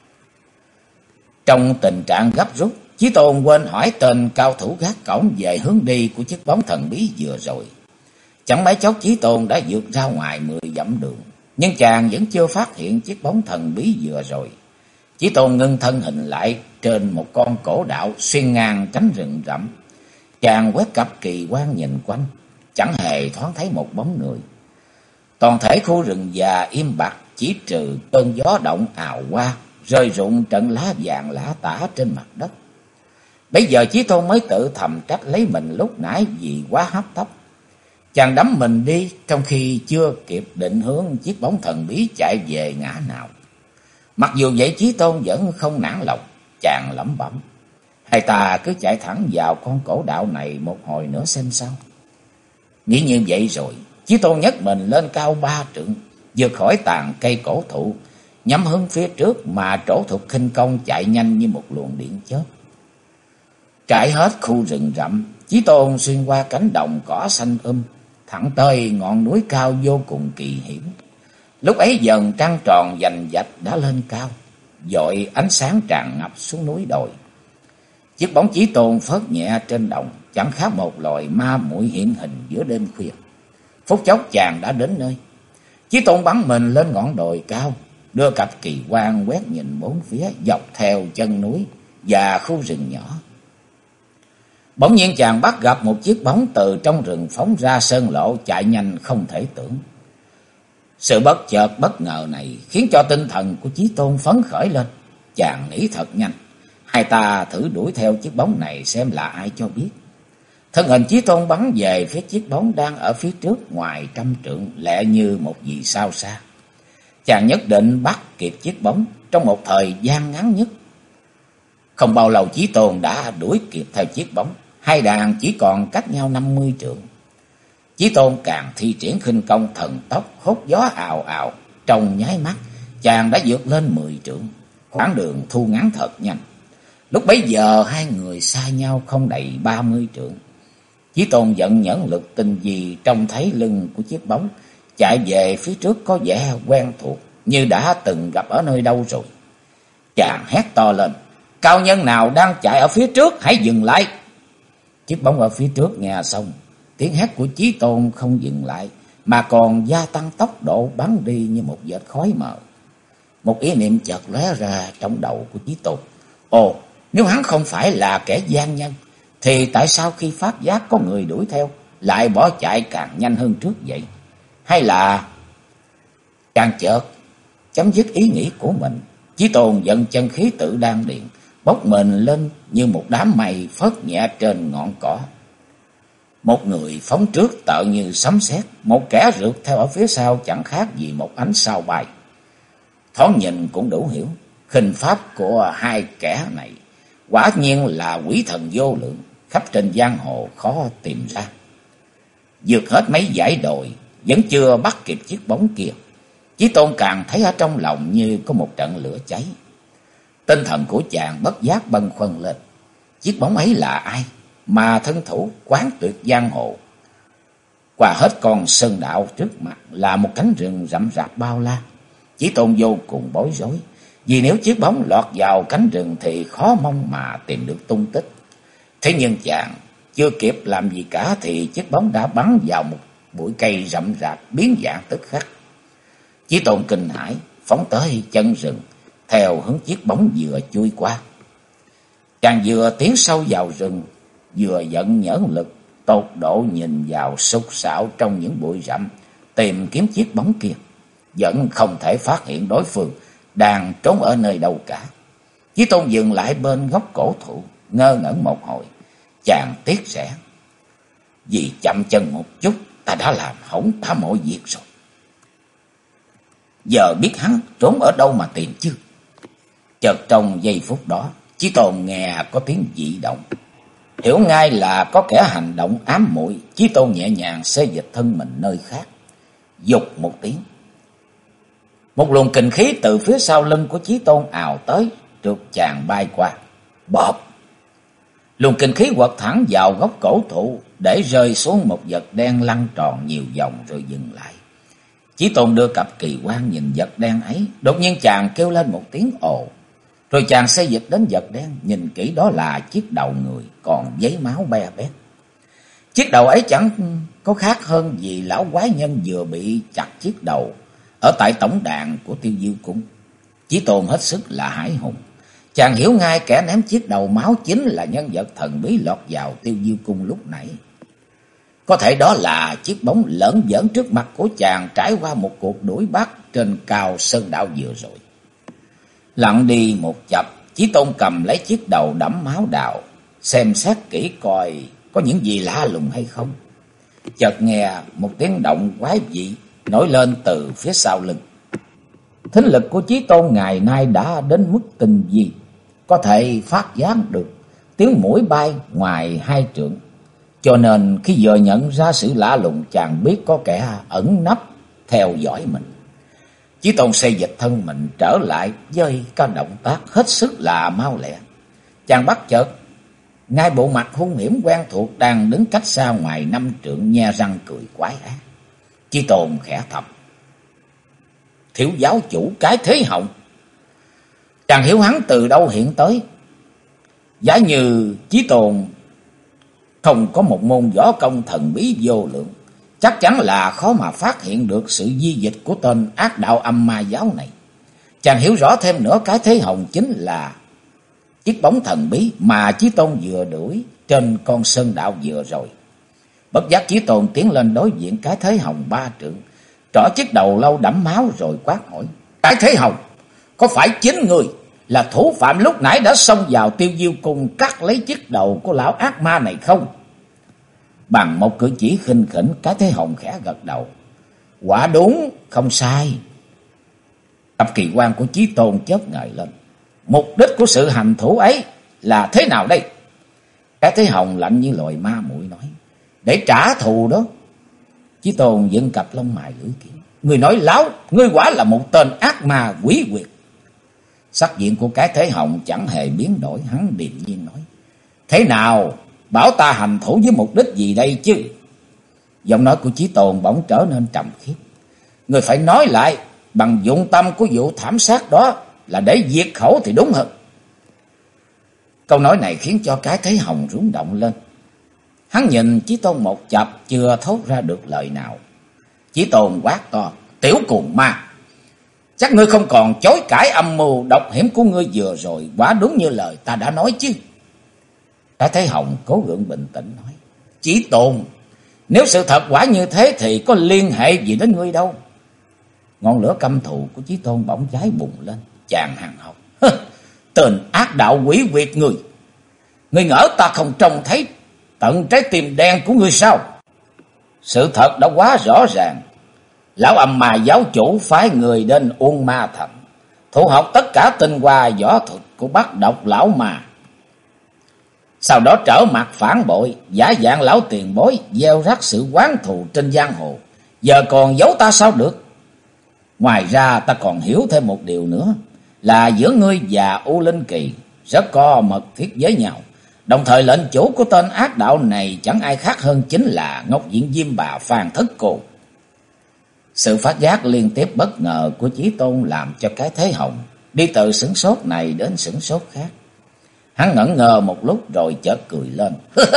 Trong tình trạng gấp rút, Chí Tôn quên hỏi tên cao thủ gác cổng về hướng đi của chiếc bóng thần bí vừa rồi. Chẳng mấy chốc Chí Tôn đã vượt ra ngoài 10 dặm đường, nhưng chàng vẫn chưa phát hiện chiếc bóng thần bí vừa rồi. Chí Tôn ngưng thân hình lại trên một con cổ đạo xuyên ngang cánh rừng rậm. Chàng quét cặp kỳ quan nhìn quanh, chẳng hề thoáng thấy một bóng người. Toàn thể khu rừng già im bặt, chỉ trừ cơn gió động ào qua rơi rụng trận lá vàng lã tả trên mặt đất. Bây giờ Chí Tôn mới tự thầm trách lấy mình lúc nãy vì quá hấp tấp. Chàng đắm mình đi trong khi chưa kịp định hướng chiếc bóng thần bí chạy về ngã nào. Mặc dù vậy Chí Tôn vẫn không nản lòng, chàng lẩm bẩm: hay ta cứ chạy thẳng vào con cổ đạo này một hồi nữa xem sao. Nghĩ như vậy rồi, Chí Tôn nhấc mình lên cao 3 trượng, vượt khỏi tàn cây cổ thụ, nhắm hướng phía trước mà trổ Thục khinh công chạy nhanh như một luồng điện chớp. Trải hết khu rừng rậm, Chí Tôn xuyên qua cánh đồng cỏ xanh thẳng tới ngọn núi cao vô cùng kỳ hiểm. Lúc ấy dần trăng tròn vành vạch đã lên cao, dội ánh sáng tràn ngập xuống núi đồi. Chiếc bóng Chí Tôn phớt nhẹ trên đồng, chẳng khác một loài ma muội hiện hình giữa đêm khuya. Phút chốc chàng đã đến nơi. Chí Tôn bắn mình lên ngọn đồi cao, đưa cặp kỳ quan quét nhìn bốn phía dọc theo chân núi và khu rừng nhỏ. Bỗng nhiên chàng bắt gặp một chiếc bóng từ trong rừng phóng ra sơn lộ, chạy nhanh không thể tưởng. Sự bất chợt bất ngờ này khiến cho tinh thần của Chí Tôn phấn khởi lên. Chàng nghĩ thật nhanh, hai ta thử đuổi theo chiếc bóng này xem là ai cho biết. Thân hình Chí Tôn bắn về phía chiếc bóng đang ở phía trước ngoài 100 trượng, lẹ như một vì sao xa. Chàng nhất định bắt kịp chiếc bóng trong một thời gian ngắn nhất. Không bao lâu Chí Tôn đã đuổi kịp theo chiếc bóng, hai đàn chỉ còn cách nhau 50 trượng. Chí Tôn càng thi triển khinh công thần tốc, hốt gió ào ào, trong nháy mắt chàng đã vượt lên 10 trượng, khoảng đường thu ngắn thật nhanh. Lúc bấy giờ hai người xa nhau không đầy 30 trượng. Chí Tôn vận nhẫn lực tinh gì trông thấy lưng của chiếc bóng chạy về phía trước có vẻ quen thuộc, như đã từng gặp ở nơi đâu rồi. Chàng hét to lên: cao nhân nào đang chạy ở phía trước, hãy dừng lại. Chiếc bóng ở phía trước nghe xong, tiếng hét của Chí Tôn không dừng lại, mà còn gia tăng tốc độ bắn đi như một vệt khói mờ. Một ý niệm chợt lóe ra trong đầu của Chí Tôn. Ồ, nếu hắn không phải là kẻ gian nhân, thì tại sao khi phát giác có người đuổi theo lại bỏ chạy càng nhanh hơn trước vậy? Hay là... Chàng chợt chấm dứt ý nghĩ của mình, Chí Tôn vận chân khí tự đan điện, bốc mình lên như một đám mây phớt nhẹ trên ngọn cỏ. Một người phóng trước tợ như sấm sét, một kẻ rượt theo ở phía sau chẳng khác gì một ánh sao bay. Thoáng nhìn cũng đủ hiểu, khinh pháp của hai kẻ này quả nhiên là quỷ thần vô lượng, khắp trên giang hồ khó tìm ra. Vượt hết mấy dãy đồi vẫn chưa bắt kịp chiếc bóng kia, Chí Tôn càng thấy ở trong lòng như có một trận lửa cháy. Tinh thần của chàng bất giác bâng khuâng lên. Chiếc bóng ấy là ai mà thân thủ quán tuyệt giang hồ? Qua hết con sơn đạo trước mặt là một cánh rừng rậm rạp bao la. Chí Tôn vô cùng bối rối, vì nếu chiếc bóng lọt vào cánh rừng thì khó mong mà tìm được tung tích. Thế nhưng chàng chưa kịp làm gì cả thì chiếc bóng đã bắn vào một bụi cây rậm rạp biến dạng tức khắc. Chí Tôn kinh hãi phóng tới chân rừng theo hướng chiếc bóng vừa chui qua. Chàng vừa tiến sâu vào rừng, vừa vận nhẫn lực tột độ nhìn vào sục sạo trong những bụi rậm tìm kiếm chiếc bóng kia, vẫn không thể phát hiện đối phương đang trốn ở nơi đâu cả. Chí Tôn dừng lại bên gốc cổ thụ, ngơ ngẩn một hồi, chàng tiếc rẻ: vì chậm chân một chút, ta đã làm hỏng ta mọi việc rồi. Giờ biết hắn trốn ở đâu mà tìm chứ? Chợt trong giây phút đó, Chí Tôn nghe có tiếng dị động, hiểu ngay là có kẻ hành động ám muội. Chí Tôn nhẹ nhàng xê dịch thân mình nơi khác, dục một tiếng. Một luồng kình khí từ phía sau lưng của Chí Tôn ào tới, trượt chàng bay qua. Bộp! Luồng kình khí quật thẳng vào gốc cổ thụ, để rơi xuống một vật đen lăn tròn nhiều vòng rồi dừng lại. Chí Tôn đưa cặp kỳ quan nhìn vật đen ấy, đột nhiên chàng kêu lên một tiếng ồ, rồi chàng xê dịch đến vật đen, nhìn kỹ đó là chiếc đầu người còn giấy máu be bét. Chiếc đầu ấy chẳng có khác hơn gì lão quái nhân vừa bị chặt chiếc đầu ở tại tổng đàn của Tiêu Diêu Cung. Chí Tôn hết sức là hãi hùng, chàng hiểu ngay kẻ ném chiếc đầu máu chính là nhân vật thần bí lọt vào Tiêu Diêu Cung lúc nãy. Có thể đó là chiếc bóng lởn vởn trước mặt của chàng trải qua một cuộc đuổi bắt trên cao sơn đạo vừa rồi. Lặn đi một chập, Chí Tôn cầm lấy chiếc đầu đẫm máu đào, xem xét kỹ coi có những gì lạ lùng hay không. Chợt nghe một tiếng động quái dị nổi lên từ phía sau lưng. Thính lực của Chí Tôn ngày nay đã đến mức tinh vi, có thể phát giác được tiếng mũi bay ngoài 2 trượng. Cho nên khi vừa nhận ra sự lạ lùng, chàng biết có kẻ ẩn nấp theo dõi mình. Chí Tôn xây dịch thân mình trở lại với các động tác hết sức là mau lẹ. Chàng bắt chợt ngay bộ mặt hung hiểm quen thuộc đang đứng cách xa ngoài 5 trượng, nhe răng cười quái ác. Chí Tôn khẽ thầm: Thiếu giáo chủ Cái Thế Hồng. Chàng hiểu hắn từ đâu hiện tới. Giả như Chí Tôn không có một môn võ công thần bí vô lượng, chắc chắn là khó mà phát hiện được sự di dịch của tên ác đạo âm ma giáo này. Chàng hiểu rõ thêm nữa, Cái Thế Hồng chính là chiếc bóng thần bí mà Chí Tôn vừa đuổi trên con sơn đạo vừa rồi. Bất giác Chí Tôn tiến lên đối diện Cái Thế Hồng 3 trượng, trỏ chiếc đầu lâu đẫm máu rồi quát hỏi: Cái Thế Hồng, có phải chính người là thủ phạm lúc nãy đã xông vào Tiêu Diêu Cung cắt lấy chiếc đầu của lão ác ma này không? Bằng một cử chỉ khinh khỉnh, Cái Thế Hồng khẽ gật đầu: Quả đúng, không sai. Tập kỳ quan của Chí Tôn chớp ngời lên. Mục đích của sự hành thủ ấy là thế nào đây? Cái Thế Hồng lạnh như loài ma muội nói: Để trả thù đó. Chí Tôn dựng cặp lông mày lưỡi kiếm: Người nói láo, ngươi quả là một tên ác ma quỷ quyệt. Sắc diện của Cái Thế Hồng chẳng hề biến đổi, hắn điềm nhiên nói: Thế nào, bảo ta hành thủ với mục đích gì đây chứ? Giọng nói của Chí Tôn bỗng trở nên trầm khiếp: Người phải nói lại, bằng dụng tâm của vụ thảm sát đó là để diệt khẩu thì đúng hơn. Câu nói này khiến cho Cái Thế Hồng rung động lên. Hắn nhìn Chí Tôn một chập, chưa thốt ra được lời nào. Chí Tôn quát to: Tiểu cuồng ma, chắc ngươi không còn chối cãi âm mưu độc hiểm của ngươi vừa rồi, quả đúng như lời ta đã nói chứ? Cái Thế Hồng cố gượng bình tĩnh nói: Chí Tôn, nếu sự thật quả như thế thì có liên hệ gì đến ngươi đâu. Ngọn lửa căm thù của Chí Tôn bỗng cháy bùng lên. Chàng hằn học: Tên ác đạo quỷ quyệt ngươi, ngươi ngỡ ta không trông thấy tận trái tim đen của ngươi sao? Sự thật đã quá rõ ràng. Lão âm ma giáo chủ phái người đến Uông Ma Thành, thu học tất cả tinh hoa võ thuật của Bắc Độc lão ma. Sau đó trở mặt phản bội, giả dạng lão tiền bối, gieo rắc sự oán thù trên giang hồ. Giờ còn giấu ta sao được? Ngoài ra ta còn hiểu thêm một điều nữa, là giữa ngươi và U Linh Kỳ rất có mật thiết với nhau. Đồng thời lệnh chủ của tên ác đạo này chẳng ai khác hơn chính là Ngọc Diện Diêm Bà Phan Thất Cô. Sự phát giác liên tiếp bất ngờ của Chí Tôn làm cho Cái Thế Hồng đi từ sửng sốt này đến sửng sốt khác. Hắn ngẩn ngơ một lúc rồi chợt cười lên: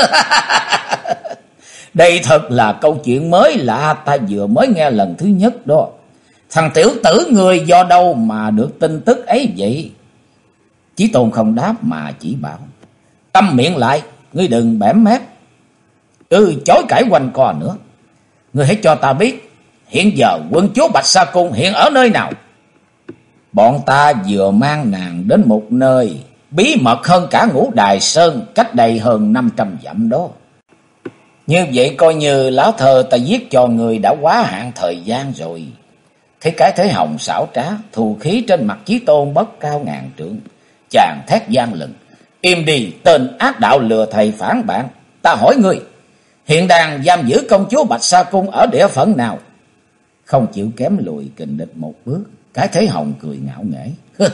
Đây thật là câu chuyện mới lạ, ta vừa mới nghe lần thứ nhất đó. Thằng tiểu tử ngươi do đâu mà được tin tức ấy vậy? Chí Tôn không đáp mà chỉ bảo: Câm miệng lại, ngươi đừng bẽm mép, chối cãi quanh co nữa. Ngươi hãy cho ta biết, hiện giờ quân chúa Bạch Sa Cung hiện ở nơi nào? Bọn ta vừa mang nàng đến một nơi bí mật hơn cả Ngũ Đài Sơn, cách đây hơn 500 dặm đó. Như vậy coi như lão thơ ta giết cho người đã quá hạn thời gian rồi. Thấy Cái Thế Hồng xảo trá, thù khí trên mặt Chí Tôn bất cao ngàn trượng. Chàng thét gian lừng: Im đi, tên ác đạo lừa thầy phản bạn. Ta hỏi ngươi, hiện đang giam giữ công chúa Bạch Sa Cung ở địa phận nào? Không chịu kém lùi kình địch một bước, Cái Thế Hồng cười ngạo nghễ: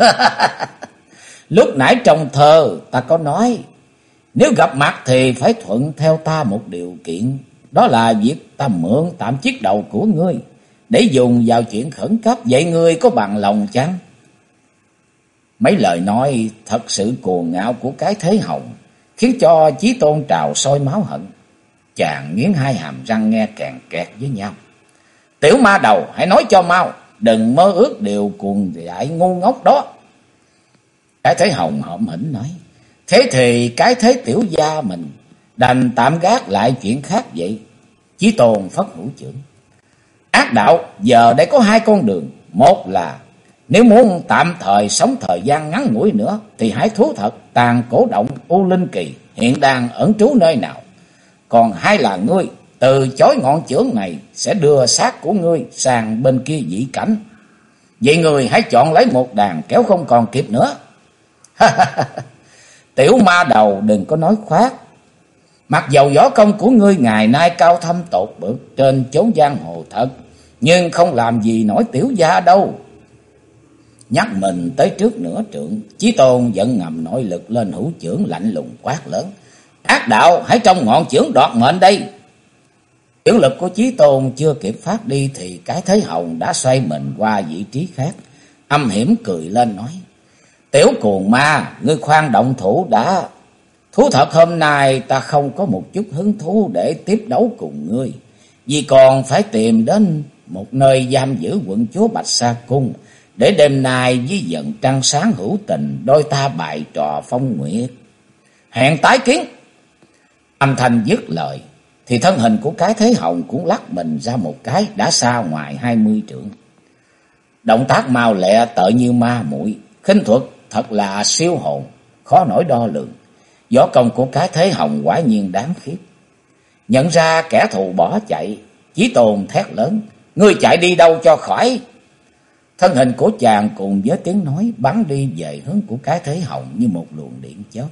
Lúc nãy trong thơ ta có nói, nếu gặp mặt thì phải thuận theo ta một điều kiện, đó là việc ta mượn tạm chiếc đầu của ngươi để dùng vào chuyện khẩn cấp. Vậy ngươi có bằng lòng chăng? Mấy lời nói thật sự cuồng ngạo của Cái Thế Hồng khiến cho Chí Tôn trào sôi máu hận. Chàng nghiến hai hàm răng nghe kèn kẹt với nhau: Tiểu ma đầu, hãy nói cho mau, đừng mơ ước điều cuồng dại ngu ngốc đó. Cái Thế Hồng hõm hỉnh nói: Thế thì cái thế tiểu gia mình đành tạm gác lại chuyện khác vậy. Chí Tôn phất hữu trưởng: Ác đạo giờ đây có 2 con đường, một là Nếu muốn tạm thời sống thời gian ngắn ngủi nữa thì hãy thú thật tàn cổ động U Linh Kỳ hiện đang ẩn trú nơi nào. Còn hay là ngươi từ chối ngọn chưởng này sẽ đưa xác của ngươi sang bên kia dị cảnh. Vậy ngươi hãy chọn lấy một đàn kéo không còn kịp nữa. Tiểu ma đầu đừng có nói khoác. Mặc dầu võ công của ngươi ngày nay cao thâm tột bậc trên chốn giang hồ thật, nhưng không làm gì nổi tiểu gia đâu. Nhắc mình tới trước nửa trượng, Chí Tôn giận ngầm nội lực lên hữu chưởng lạnh lùng quát lớn: Ác đạo, hãy trong ngọn chưởng đoạt mệnh đây. Chưởng lực của Chí Tôn chưa kịp phát đi thì Cái Thế Hồng đã xoay mình qua vị trí khác, âm hiểm cười lên nói: Tiểu cuồng ma, ngươi khoan động thủ đã. Thú thật hôm nay ta không có một chút hứng thú để tiếp đấu cùng ngươi, vì còn phải tìm đến một nơi giam giữ quận chúa Bạch Sa Cung, để đêm nay với giận trăng sáng hữu tình đôi ta bày trò phong nguyệt. Hẹn tái kiến. Âm thanh dứt lời thì thân hình của Cái Thế Hồng cũng lắc mình ra một cái đã xa ngoài 20 trượng. Động tác mau lẹ tợ như ma muội, khinh thuật thật là siêu hồn, khó nổi đo lường. Võ công của Cái Thế Hồng quả nhiên đáng khiếp. Nhận ra kẻ thù bỏ chạy, Chí Tôn thét lớn: Ngươi chạy đi đâu cho khỏi. Thân hình của chàng cùng với tiếng nói bắn đi về hướng của Cái Thế Hồng như một luồng điện chớp.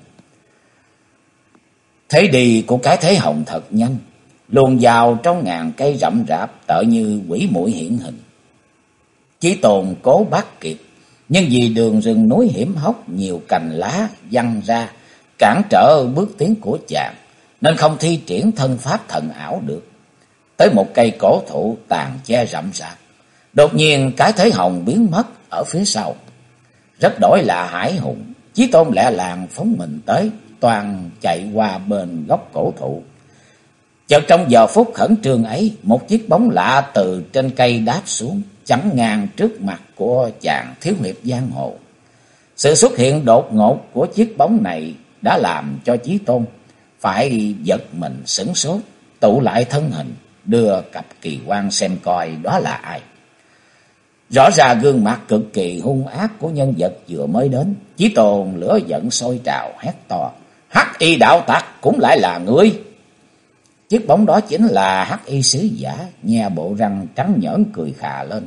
Thế đi của Cái Thế Hồng thật nhanh, luồn vào trong ngàn cây rậm rạp tựa như quỷ muội hiện hình. Chí Tôn cố bắt kịp, nhưng vì đường rừng núi hiểm hóc nhiều cành lá văng ra cản trở bước tiến của chàng, nên không thi triển thân pháp thần ảo được. Tới một cây cổ thụ tàn che rậm rạp, đột nhiên Cái Thế Hồng biến mất ở phía sau. Rất đổi là hải hùng, Chí Tôn lẹ làng phóng mình tới, toàn chạy qua bên gốc cổ thụ. Chợt trong giờ phút khẩn trương ấy, một chiếc bóng lạ từ trên cây đáp xuống, chắn ngang trước mặt của chàng thiếu hiệp giang hồ. Sự xuất hiện đột ngột của chiếc bóng này đã làm cho Chí Tôn phải giật mình sửng sốt, tụ lại thân hình, đưa cặp kỳ quan xem coi đó là ai. Rõ ra gương mặt cực kỳ hung ác của nhân vật vừa mới đến. Chí Tôn lửa giận sôi trào hét to: Hắc Y đạo tặc cũng lại là ngươi. Chiếc bóng đó chính là Hắc Y sứ giả, nhe bộ răng trắng nhởn cười khà lên: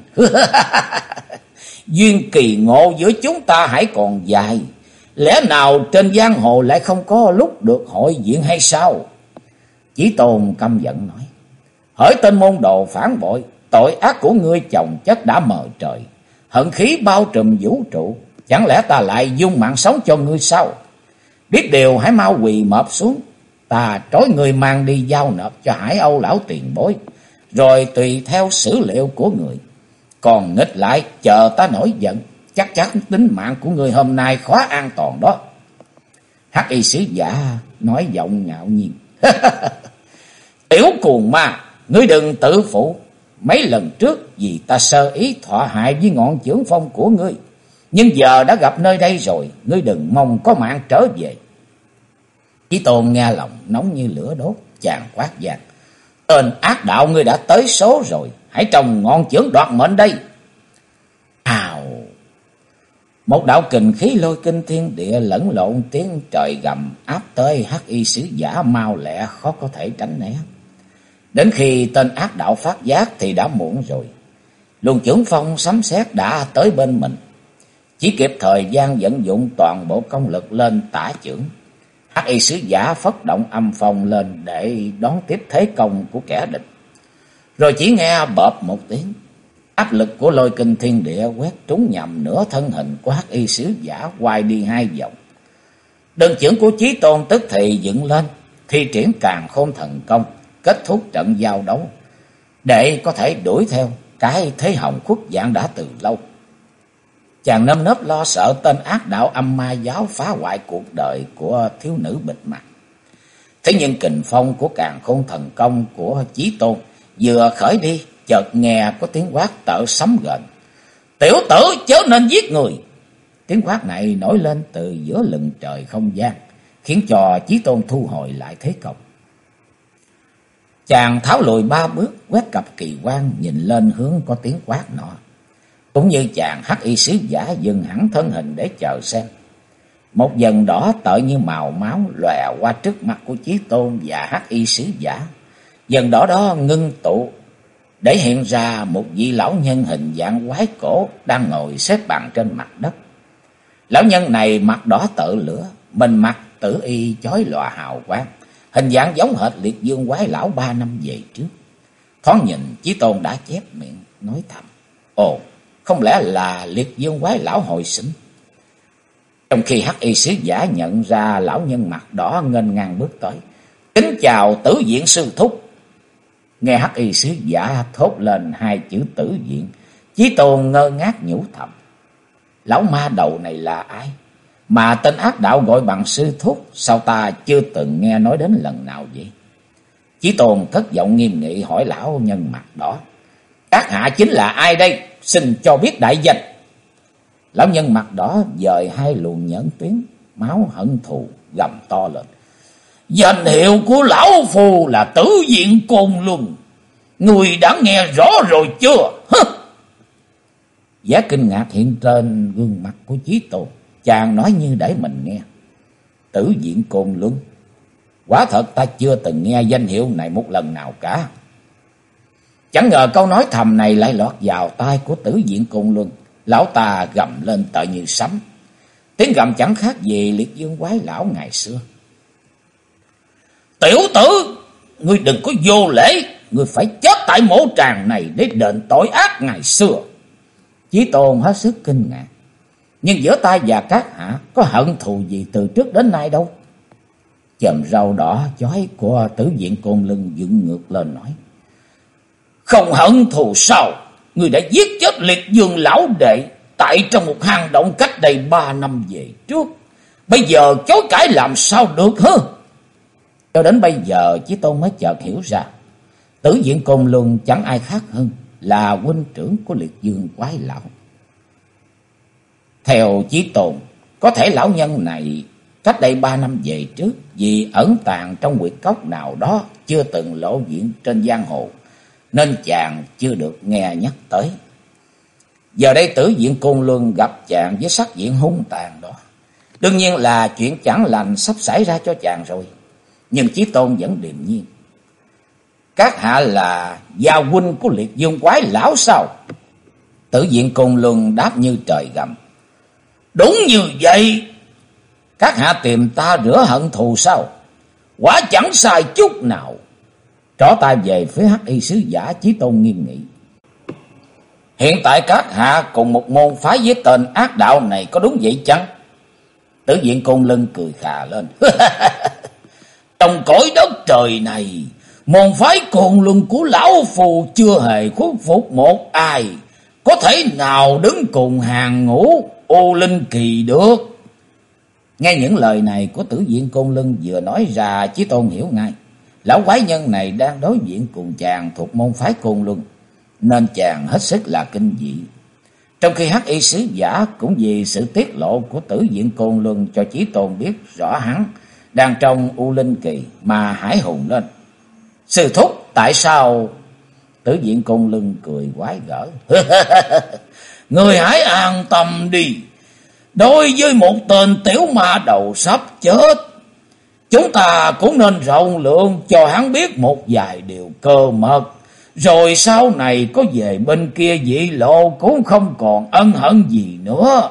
Duyên kỳ ngộ giữa chúng ta hãy còn dài, lẽ nào trên giang hồ lại không có lúc được hội diện hay sao? Chí Tôn căm giận nói: Hỡi tên môn đồ phản bội, tội ác của ngươi chồng chất đã mờ trời, hận khí bao trùm vũ trụ, chẳng lẽ ta lại dung mạng sống cho ngươi sao? Biết điều hãy mau quỳ mọp xuống, ta trói người mang đi giao nộp cho Hải Âu lão tiền bối, rồi tùy theo xử liệu của người. Còn nghịch lại chờ ta nổi giận, chắc chắn tính mạng của người hôm nay khó an toàn đó. Hắc Y sứ giả nói giọng ngạo nhiên: Tiểu cuồng ma, ngươi đừng tự phụ. Mấy lần trước vì ta sơ ý thọ hại với ngọn chưởng phong của ngươi, nhưng giờ đã gặp nơi đây rồi, ngươi đừng mong có mạng trở về. Chí Tôn nghe lòng nóng như lửa đốt, chàng quát vang: Tên ác đạo, ngươi đã tới số rồi, hãy trồng ngọn chưởng đoạt mệnh đây. Ào! Một đạo kình khí lôi kinh thiên địa lẫn lộn tiếng trời gầm áp tới Hắc Y sứ giả mau lẹ khó có thể tránh né. Đến khi tên ác đạo phát giác thì đã muộn rồi. Luồng chưởng phong sấm sét đã tới bên mình, chỉ kịp thời gian vận dụng toàn bộ công lực lên tả chưởng. Hắc Y sứ giả phất động âm phong lên để đón tiếp thế công của kẻ địch. Rồi chỉ nghe bợp một tiếng, áp lực của lôi kinh thiên địa quét trúng nhằm nửa thân hình của Hắc Y sứ giả quay đi 2 vòng. Đơn chưởng của Chí Tôn tức thì dựng lên, thi triển Càn Khôn thần công, kết thúc trận giao đấu, để có thể đuổi theo Cái Thế Hồng khuất dạng đã từ lâu. Chàng nơm nớp lo sợ tên ác đạo âm ma giáo phá hoại cuộc đời của thiếu nữ bịt mặt. Thế nhưng kình phong của Càn Khôn thần công của Chí Tôn vừa khởi đi, chợt nghe có tiếng quát tợ sấm gền: Tiểu tử chớ nên giết người. Tiếng quát này nổi lên từ giữa lừng trời không gian, khiến cho Chí Tôn thu hồi lại thế công. Chàng tháo lùi 3 bước, quét cặp kỳ quan nhìn lên hướng có tiếng quát nọ. Cũng như chàng hắc y sứ giả dừng hẳn thân hình để chờ xem. Một dần đỏ tợi như màu máu lòe qua trước mặt của Chí Tôn và hắc y sứ giả. Dần đỏ đó ngưng tụ để hiện ra một vị lão nhân hình dạng quái cổ đang ngồi xếp bằng trên mặt đất. Lão nhân này mặt đỏ tợ lửa, mình mặc tử y chói lòa hào quang, hình dạng giống hệt Liệt Dương quái lão 3 năm về trước. Thoáng nhìn, Chí Tôn đã chép miệng nói thầm: ồ, không lẽ là Liệt Dương quái lão hồi sinh? Trong khi hắc y sứ giả nhận ra lão nhân mặt đỏ nghênh ngang bước tới: kính chào Tử Diện sư thúc. Nghe hắc y sứ giả thốt lên hai chữ Tử Diện, Chí Tôn ngơ ngác nhủ thầm: lão ma đầu này là ai mà tên ác đạo gọi bằng sư thúc, sao ta chưa từng nghe nói đến lần nào vậy? Chí Tôn cất giọng nghiêm nghị hỏi lão nhân mặt đỏ: các hạ chính là ai đây? Xin cho biết đại danh. Lão nhân mặt đỏ dời hai luồng nhẫn tuyến máu hận thù gầm to lên: danh hiệu của lão phù là Tử Diện Côn Luân, người đã nghe rõ rồi chưa? Vẻ kinh ngạc hiện trên gương mặt của Chí Tôn. Chàng nói như để mình nghe: Tử Diện Côn Luân, quả thật ta chưa từng nghe danh hiệu này một lần nào cả. Chẳng ngờ câu nói thầm này lại lọt vào tai của Tử Diện Côn Luân. Lão ta gầm lên tợ như sấm, tiếng gầm chẳng khác gì Liệt Dương quái lão ngày xưa: tiểu tử, ngươi đừng có vô lễ, ngươi phải chết tại mộ tràng này để đền tội ác ngày xưa. Chí Tôn hết sức kinh ngạc, nhưng giữa ta và các hạ có hận thù gì từ trước đến nay đâu. Chòm râu đỏ chói của Tử Diện Côn Luân dựng ngược lên nói: không hận thù sao? Ngươi đã giết chết Liệt Dương lão đệ tại trong một hang động cách đây 3 năm về trước, bây giờ chối cãi làm sao được hả? Cho đến bây giờ Chí Tôn mới chợt hiểu ra, Tử Diện Côn Luân chẳng ai khác hơn là huynh trưởng của Liệt Dương quái lão. Theo Chí Tôn, có thể lão nhân này cách đây 3 năm về trước vì ẩn tàng trong huyệt cốc nào đó chưa từng lộ diện trên giang hồ, nên chàng chưa được nghe nhắc tới. Giờ đây Tử Diện Côn Luân gặp chàng với sắc diện hung tàn đó, đương nhiên là chuyện chẳng lành sắp xảy ra cho chàng rồi. Nhưng Chí Tôn vẫn điềm nhiên: các hạ là gia huynh của Liệt Dương quái lão sao? Tử Diện Côn Luân đáp như trời gầm: đúng như vậy. Các hạ tìm ta rửa hận thù sao? Quả chẳng sai chút nào. Trỏ tay về phía hắc y sứ giả, Chí Tôn nghiêm nghị: hiện tại các hạ cùng một môn phái với tên ác đạo này, có đúng vậy chăng? Tử Diện Côn Luân cười khà lên: trong cõi đất trời này, môn phái Côn Luân của lão phù chưa hề khuất phục một ai, có thể nào đứng cùng hàng ngũ U Linh Kỳ được. Nghe những lời này của Tử Diện Côn Luân vừa nói ra, Chí Tôn hiểu ngay, lão quái nhân này đang đối diện cùng chàng thuộc môn phái Côn Luân, nên chàng hết sức là kinh dị. Trong khi hắc y sứ giả cũng vì sự tiết lộ của Tử Diện Côn Luân cho Chí Tôn biết rõ hắn đang trong U Linh Kỳ mà hãi hùng lên: sư thúc, tại sao? Tử Diện Côn Luân cười quái gở: người hãy an tâm đi, đối với một tên tiểu ma đầu sắp chết, chúng ta cũng nên rộng lượng cho hắn biết một vài điều cơ mật, rồi sau này có về bên kia dị lộ cũng không còn ân hận gì nữa.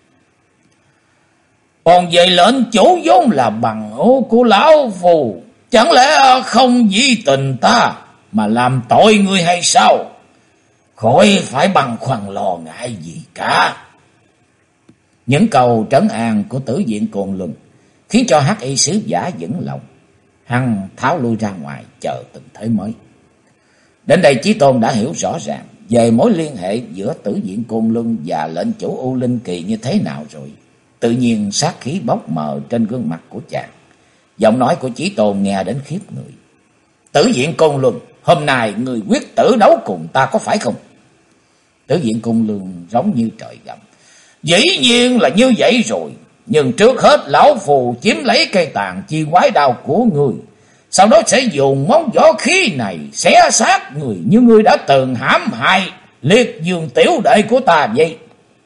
Còn về lệnh chủ vốn là bằng hữu của lão phù, chẳng lẽ không vì tình ta mà làm tội ngươi hay sao? Khỏi phải băn khoăn lo ngại gì cả. Những câu trấn an của Tử Diện Côn Luân khiến cho hắc y sứ giả vững lòng. Hắn tháo lui ra ngoài chờ tình thế mới. Đến đây Chí Tôn đã hiểu rõ ràng về mối liên hệ giữa Tử Diện Côn Luân và lệnh chủ U Linh Kỳ như thế nào rồi. Tự nhiên sát khí bốc mờ trên gương mặt của chàng. Giọng nói của Chí Tôn nghe đến khiếp người: Tử Diện Côn Luân, hôm nay người quyết tử đấu cùng ta có phải không? Tử Diện Côn Luân giống như trời gầm: dĩ nhiên là như vậy rồi, nhưng trước hết lão phù chiếm lấy cây tàn chi quái đao của người, sau đó sẽ dùng món võ khí này xé xác người như ngươi đã từng hãm hại Liệt Dương tiểu đệ của ta vậy.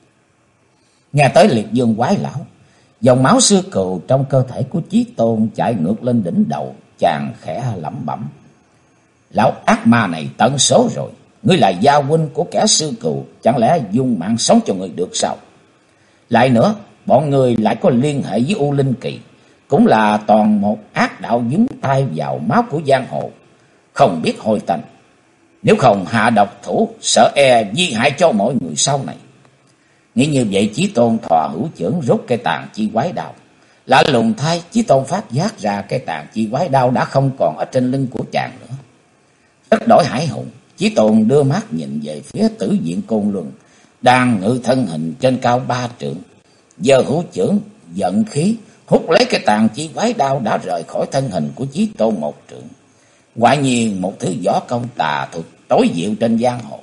Nghe tới Liệt Dương quái lão, dòng máu sư cừu trong cơ thể của Chí Tôn chạy ngược lên đỉnh đầu, chàng khẽ lẩm bẩm: Lão ác ma này tận số rồi, ngươi là gia huynh của kẻ sư cừu, chẳng lẽ dung mạng sống cho người được sao? Lại nữa, bọn người lại có liên hệ với U Linh Kỳ, cũng là toàn một ác đạo dúng tay vào máu của giang hồ, không biết hôi tanh. Nếu không hạ độc thủ, sợ e di hại cho mọi người sau này. Nghĩ như vậy, Chí Tôn thọ hữu chưởng rút cây tàn chi quái đao. Lạ lùng thay, Chí Tôn phát giác ra cây tàn chi quái đao đã không còn ở trên lưng của chàng nữa. Rất đổi hải hùng, Chí Tôn đưa mắt nhìn về phía Tử Diện Côn Luân, đang ngự thân hình trên cao 3 trượng, giơ hữu chưởng giận khí hút lấy cái tàn chi quái đao đã rời khỏi thân hình của Chí Tôn 1 trượng. Quả nhiên một thứ võ công tà thuật tối diệu trên giang hồ.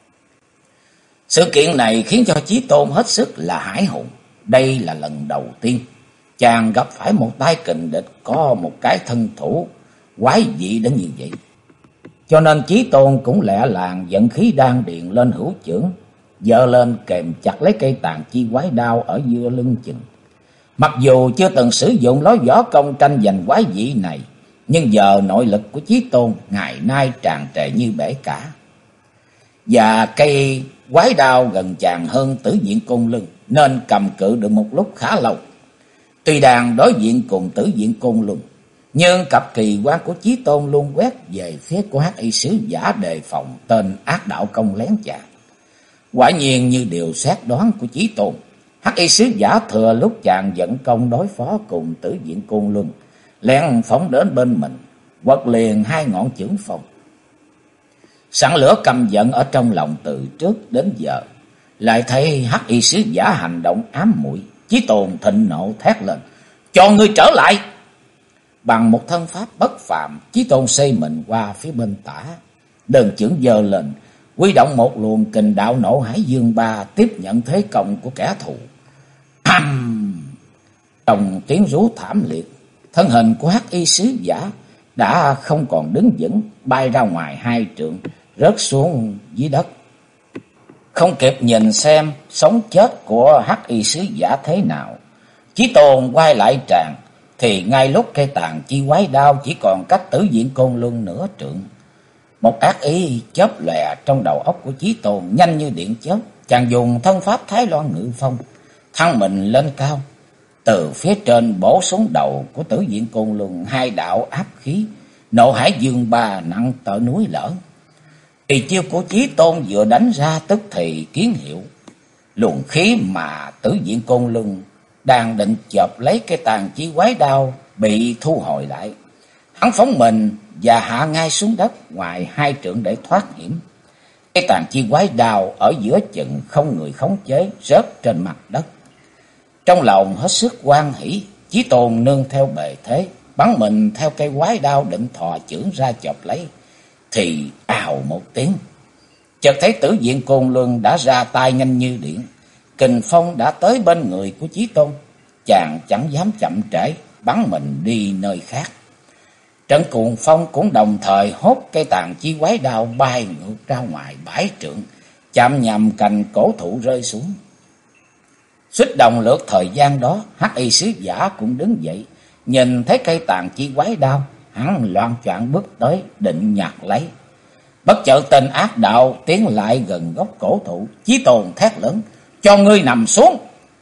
Sự kiện này khiến cho Chí Tôn hết sức là hải hùng. Đây là lần đầu tiên chàng gặp phải một tay kình địch có một cái thân thủ quái dị đến như vậy. Cho nên Chí Tôn cũng lẹ làng dẫn khí đan điền lên hữu chưởng, giơ lên kềm chặt lấy cây tàn chi quái đao ở giữa lưng chừng. Mặc dù chưa từng sử dụng lối võ công tranh giành quái dị này, nhưng giờ nội lực của Chí Tôn ngày nay tràn trề như bể cả. Và cây quái đao gần chàng hơn Tử Diện Côn Luân, nên cầm cự được một lúc khá lâu. Tuy đang đối diện cùng Tử Diện Côn Luân, nhưng cặp kỳ quan của Chí Tôn luôn quét về phía của Hắc Y Sứ Giả đề phòng tên ác đạo công lén chàng. Quả nhiên như điều xét đoán của Chí Tôn, Hắc Y Sứ Giả thừa lúc chàng dẫn công đối phó cùng Tử Diện Côn Luân, lén phóng đến bên mình, quật liền 2 ngọn chưởng phong. Sẵn lửa căm giận ở trong lòng từ trước đến giờ, lại thấy Hắc Y Sứ Giả hành động ám muội, Chí Tôn thịnh nộ thét lên: Cho ngươi trở lại! Bằng một thân pháp bất phàm, Chí Tôn xây mình qua phía bên tả, đơn chưởng giơ lên, huy động một luồng kình đạo nộ hải dương ba tiếp nhận thế công của kẻ thù. Trong tiếng rú thảm liệt, thân hình của Hắc Y Sứ Giả đã không còn đứng vững, bay ra ngoài 2 trượng, rớt xuống dưới đất. Không kịp nhìn xem sống chết của Hắc Y Sứ Giả thế nào, Chí Tôn quay lại tràng, thì ngay lúc cây tàn chi quái đao chỉ còn cách Tử Diện Côn Luân nửa trượng. Một ác ý chớp lòe trong đầu óc của Chí Tôn, nhanh như điện chớp. Chàng dùng thân pháp Thái Loan Ngự Phong, thăng mình lên cao, từ phía trên bổ xuống đầu của Tử Diện Côn Luân 2 đạo áp khí, nộ hải dương ba nặng tựa núi lở. Thì chiêu của Chí Tôn vừa đánh ra tức thì kiến hiệu, luồng khí mà Tử Diện Côn Luân đang định chộp lấy cái tàn chi quái đao bị thu hồi lại. Hắn phóng mình và hạ ngay xuống đất ngoài 2 trượng để thoát hiểm. Cái tàn chi quái đao ở giữa chừng không người khống chế, rớt trên mặt đất. Trong lòng hết sức hoan hỉ, Chí Tôn nương theo bề thế, bắn mình theo cây quái đao định thò chưởng ra chộp lấy, thì ào một tiếng, chợt thấy Tử Diện Côn Luân đã ra tay nhanh như điện, kình phong đã tới bên người của Chí Tôn. Chàng chẳng dám chậm trễ, bắn mình đi nơi khác. Trận cuồng phong cũng đồng thời hốt cây tàn chi quái đao bay ngược ra ngoài 7 trượng, chạm nhầm cành cổ thụ rơi xuống. Suýt đồng lượt thời gian đó, Hắc Y Sứ Giả cũng đứng dậy, nhìn thấy cây tàn chi quái đao, hắn loạng choạng bước tới định nhặt lấy. Bất chợt tên ác đạo tiến lại gần gốc cổ thụ, Chí Tôn thét lớn: Cho ngươi nằm xuống!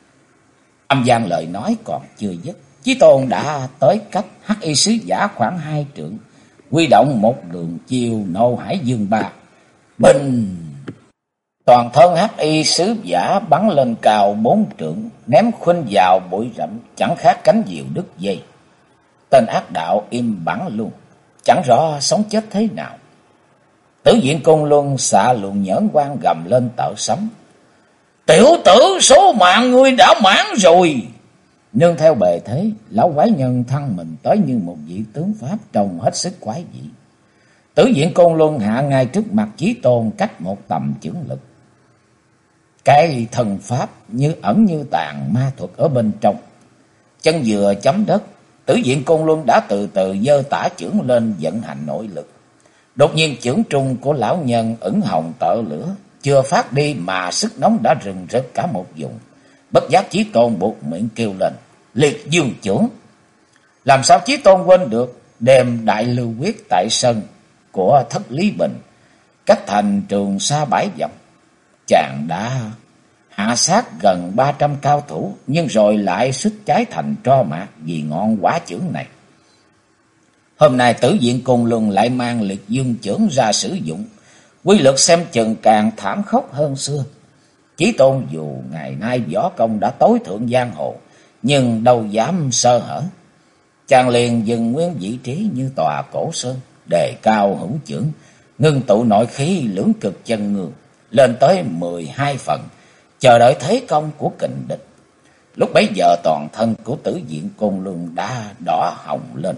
Âm gian lời nói còn chưa dứt, Chí Tôn đã tới cách Hắc Y Sứ Giả khoảng 2 trượng, huy động một đường chiêu nộ hải dương ba. Bình! Toàn thân Hắc Y Sứ Giả bắn lên cao 4 trượng, ném khuynh vào bụi rậm, chẳng khác cánh diều đứt dây. Tên ác đạo im bẵng luôn, chẳng rõ sống chết thế nào. Tử Diện Côn Luân xạ luồng nhẫn quang gầm lên tợ sấm: Tiểu tử, số mạng ngươi đã mãn rồi! Nương theo bề thế, lão quái nhân thăng mình tới như một vị tướng pháp trông hết sức quái dị. Tử Diện Côn Luân hạ ngay trước mặt Chí Tôn cách một tầm chưởng lực. Cái thần pháp như ẩn như tàng ma thuật ở bên trong. Chân vừa chấm đất, Tử Diện Côn Luân đã từ từ giơ tả chưởng lên vận hành nội lực. Đột nhiên chưởng trung của lão nhân ửng hồng tợ lửa, chưa phát đi mà sức nóng đã rừng rực cả một vùng. Bất giác Chí Tôn buột miệng kêu lên: Liệt Dương trưởng! Làm sao Chí Tôn quên được đêm đại lưu quyết tại sân của Thất Lý Bình, cách thành Trường Sa 7 dặm. Chàng đã hạ sát gần 300 cao thủ, nhưng rồi lại suýt cháy thành tro mạc vì ngọn quả chưởng này. Hôm nay Tử Diện Côn Luân lại mang Liệt Dương chưởng ra sử dụng, quy lực xem chừng càng thảm khốc hơn xưa. Chí Tôn dù ngày nay võ công đã tối thượng giang hồ, nhưng đâu dám sơ hở. Chàng liền dừng nguyên vị trí như tòa cổ sơn, đề cao hữu chưởng, ngưng tụ nội khí lưỡng cực chân ngương lên tới 12 phần, chờ đợi thế công của kình địch. Lúc bấy giờ toàn thân của Tử Diện Côn Luân đã đỏ hồng lên,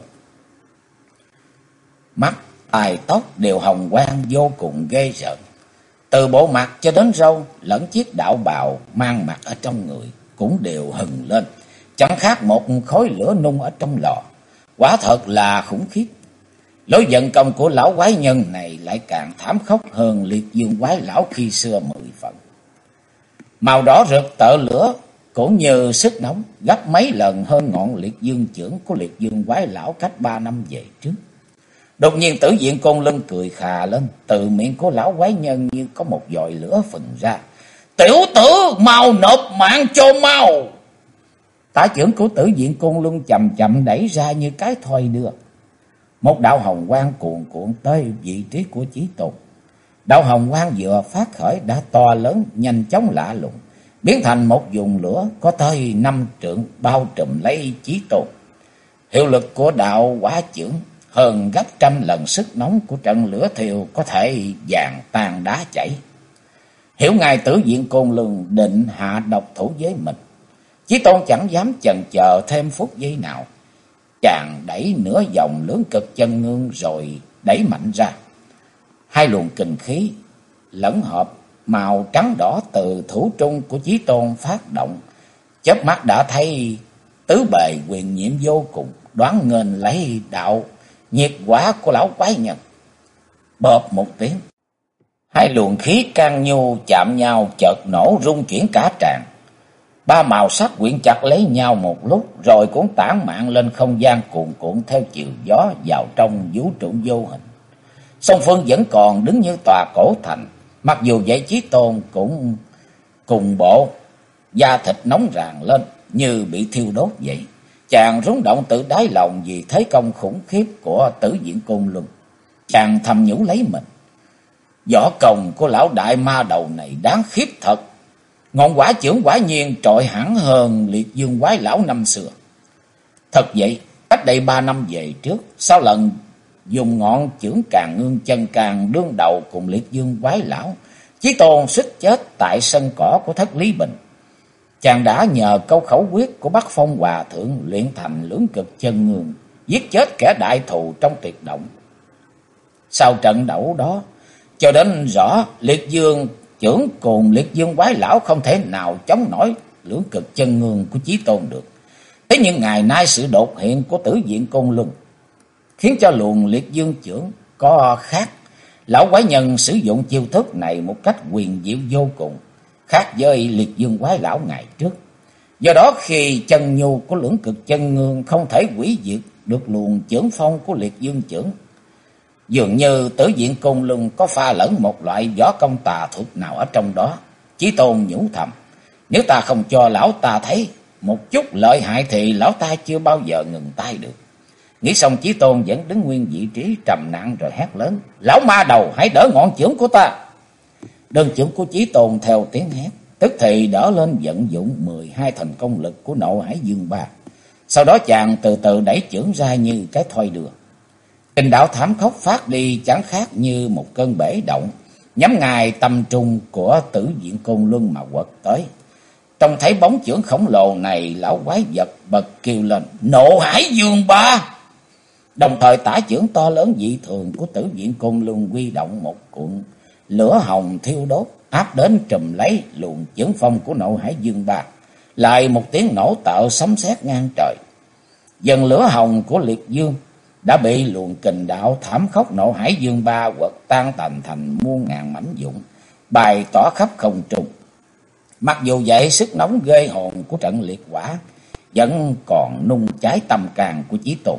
mắt tai tóc đều hồng quang vô cùng ghê rợn. Từ bộ mặt cho đến râu lẫn chiếc đạo bào mang mặt ở trong người cũng đều hừng lên, chẳng khác một khối lửa nung ở trong lò. Quả thật là khủng khiếp. Lối vận công của lão quái nhân này lại càng thảm khốc hơn Liệt Dương quái lão khi xưa 10 phần. Màu đỏ rực tợ lửa cũng như sức nóng gấp mấy lần hơn ngọn Liệt Dương chưởng của Liệt Dương quái lão cách 3 năm về trước. Đột nhiên Tử Diện Côn Luân cười khà lên, từ miệng của lão quái nhân như có một dòi lửa phừng ra. Tiểu tử, mau nộp mạng cho mau! Tả chưởng của Tử Diện Côn Luân chậm chậm đẩy ra như cái thoi đưa. Một đạo hồng quang cuồn cuộn tới vị trí của Chí Tôn. Đạo hồng quang vừa phát khởi đã to lớn, nhanh chóng lạ lùng, biến thành một vùng lửa có tới 5 trượng bao trùm lấy Chí Tôn. Hiệu lực của đạo quả chưởng hơn gấp trăm lần sức nóng của trận lửa thiêu có thể vàng tan đá chảy. Hiểu ngay Tử Diện Côn Luân định hạ độc thủ với mình, Chí Tôn chẳng dám chần chờ thêm phút giây nào. Chàng đẩy nửa vòng lưỡng cực chân ngương rồi đẩy mạnh ra. Hai luồng kình khí lẫn hợp màu trắng đỏ từ thủ trung của Chí Tôn phát động, chớp mắt đã thấy tứ bề quyền nhiệm vô cùng, đoán nghênh lấy đạo nhiệt quả của lão quái nhân. Bộp một tiếng, hai luồng khí can nhu chạm nhau chợt nổ rung chuyển cả tràng. Ba màu sắc quyện chặt lấy nhau một lúc rồi cũng tản mạn lên không gian cuồn cuộn theo chiều gió vào trong vũ trụ vô hình. Song phương vẫn còn đứng như tòa cổ thành, mặc dù vậy Chí Tôn cũng cùng bộ da thịt nóng ràng lên như bị thiêu đốt vậy. Chàng rúng động tự đáy lòng vì thế công khủng khiếp của Tử Diện Côn Luân. Chàng thầm nhủ lấy mình, võ công của lão đại ma đầu này đáng khiếp thật. Ngọn quả chưởng quả nhiên trội hẳn hơn Liệt Dương quái lão năm xưa. Thật vậy, cách đây 3 năm về trước, sau lần dùng ngọn chưởng Càng Ngương chân càng đương đầu cùng Liệt Dương quái lão, Chí Tôn suýt chết tại sân cỏ của Thất Lý Bình. Chàng đã nhờ câu khẩu quyết của Bắc Phong Hòa Thượng luyện thành lưỡng cực chân ngương, giết chết kẻ đại thù trong tuyệt động. Sau trận đấu đó, cho đến rõ Liệt Dương chưởng cùng Liệt Dương quái lão không thể nào chống nổi lưỡng cực chân ngương của Chí Tôn được. Thế nhưng ngày nay sự đột hiện của Tử Diện Côn Luân khiến cho luồng Liệt Dương chưởng có khác. Lão quái nhân sử dụng chiêu thức này một cách huyền diệu vô cùng, khác với Liệt Dương quái lão ngày trước. Do đó khi chân nhu của lưỡng cực chân ngương không thể hủy diệt được luồng chưởng phong của Liệt Dương chưởng, dường như Tử Diện Côn Luân có pha lẫn một loại võ công tà thuật nào ở trong đó. Chí Tôn nhủ thầm, nếu ta không cho lão ta thấy một chút lợi hại thì lão ta chưa bao giờ ngừng tay được. Nghĩ xong Chí Tôn vẫn đứng nguyên vị trí trầm nặng rồi hét lớn, lão ma đầu hãy đỡ ngọn chưởng của ta. Đơn chưởng của Chí Tôn theo tiếng hét tức thì đỡ lên, vận dụng 12 thành công lực của Nộ Hải Dương Ba. Sau đó chàng từ từ đẩy chưởng ra như cái thoi đưa. Kình đạo thảm khốc phát đi chẳng khác như một cơn bể động, nhắm ngay tâm trung của Tử Diện Côn Luân mà quật tới. Trông thấy bóng chưởng khổng lồ này, lão quái vật bật kêu lên, Nộ Hải Dương Ba. Đồng thời tả chưởng to lớn dị thường của Tử Diện Côn Luân huy động một cuộn lửa hồng thiêu đốt áp đến trùm lấy luồng chưởng phong của Nộ Hải Dương Ba. Lại một tiếng nổ tạo sấm sét ngang trời. Dần lửa hồng của Liệt Dương đã bị luồng kình đạo thảm khốc Nộ Hải Dương Ba quật tan tành thành muôn ngàn mảnh vụn, bay tỏa khắp không trung. Mặc dù vậy, sức nóng ghê hồn của trận liệt hỏa vẫn còn nung cháy tâm can của Chí Tôn.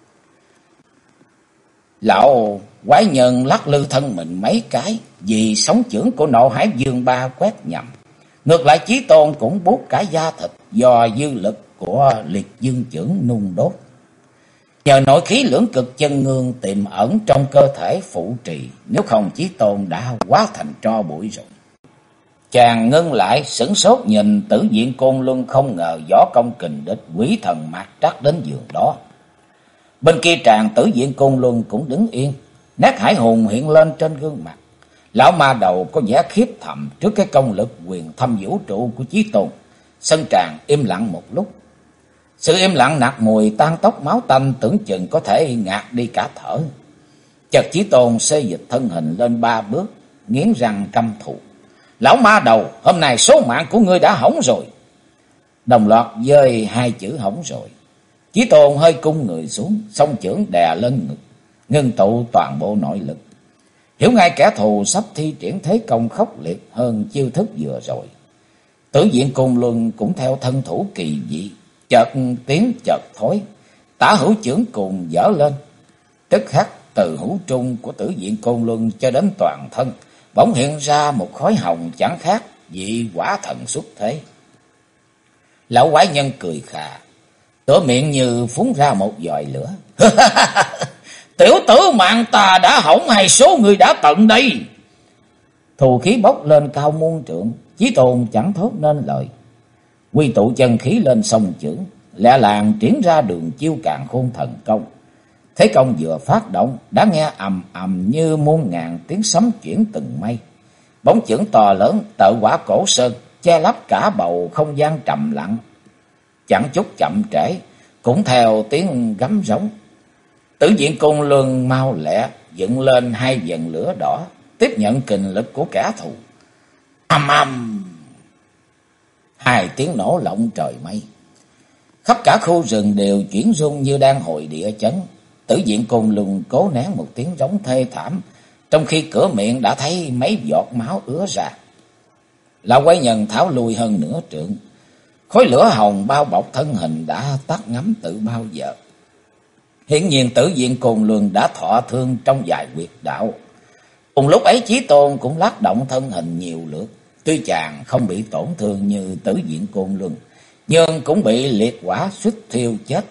Lão quái nhân lắc lư thân mình mấy cái, vì sóng chưởng của Nộ Hải Dương Ba quét nhầm. Ngược lại Chí Tôn cũng buốt cả da thịt do dư lực của liệt dương chưởng nung đốt. Nhờ nội khí lưỡng cực chân ngương tiềm ẩn trong cơ thể phụ trì, nếu không Chí Tôn đã hóa thành tro bụi rồi. Chàng ngưng lại sửng sốt nhìn Tử Diện Côn Luân, không ngờ võ công kình địch quỷ thần mạt trắc đến giường đó. Bên kia tràng Tử Diện Côn Luân cũng đứng yên, nét hải hùng hiện lên trên gương mặt. Lão ma đầu có vẻ khiếp thầm trước cái công lực quyền thâm vũ trụ của Chí Tôn. Sân tràng im lặng một lúc. Sự im lặng nặc mùi tan tóc máu tanh, tưởng chừng có thể ngạt đi cả thở. Chợt Chí Tôn xê dịch thân hình lên 3 bước, nghiến răng căm thù. Lão ma đầu, hôm nay số mạng của ngươi đã hỏng rồi. Đồng loạt dơi 2 chữ hỏng rồi. Chí Tôn hơi cung người xuống, song chưởng đè lên ngực, ngưng tụ toàn bộ nội lực. Hiểu ngay kẻ thù sắp thi triển thế công khốc liệt hơn chiêu thức vừa rồi. Tử Diện Côn Luân cũng theo thân thủ kỳ dị, chợt tiến chợt thối, tả hữu chưởng cùng dở lên. Tức khắc từ hữu trung của Tử Diện Côn Luân cho đến toàn thân bỗng hiện ra một khói hồng chẳng khác vị quả thần xuất thế. Lão quái nhân cười khà, tựa miệng như phun ra một giòi lửa. Tiểu tử mạng ta đã hỏng hay số người đã tận đây? Thù khí bốc lên cao muôn trượng, Chí Tôn chẳng thốt nên lời. Quy tụ chân khí lên song chưởng, lẹ làng triển ra đường chiêu Càn Khôn Thần Công. Thế công vừa phát động đã nghe ầm ầm như muôn ngàn tiếng sấm chuyển từng mây. Bóng chưởng to lớn tợ quả cổ sơn che lấp cả bầu không gian trầm lặng. Chẳng chút chậm trễ, cũng theo tiếng gấm rống. Tử Diện Côn Luân mau lẹ dựng lên 2 vần lửa đỏ, tiếp nhận kình lực của kẻ thù. Ầm ầm, 2 tiếng nổ lộng trời mây. Khắp cả khu rừng đều chuyển rung như đang hồi địa chấn. Tử Diện Côn Luân cố nén một tiếng rống thê thảm, trong khi cửa miệng đã thấy mấy giọt máu ứa ra. Lão quái nhân tháo lui hơn nửa trượng. Khói lửa hồng bao bọc thân hình đã tắt ngấm từ bao giờ. Hiển nhiên Tử Diện Côn Luân đã thọ thương trong vài huyệt đạo. Cùng lúc ấy Chí Tôn cũng lắc động thân hình nhiều lượt. Tuy chàng không bị tổn thương như Tử Diện Côn Luân, nhưng cũng bị liệt hỏa suýt thiêu chết.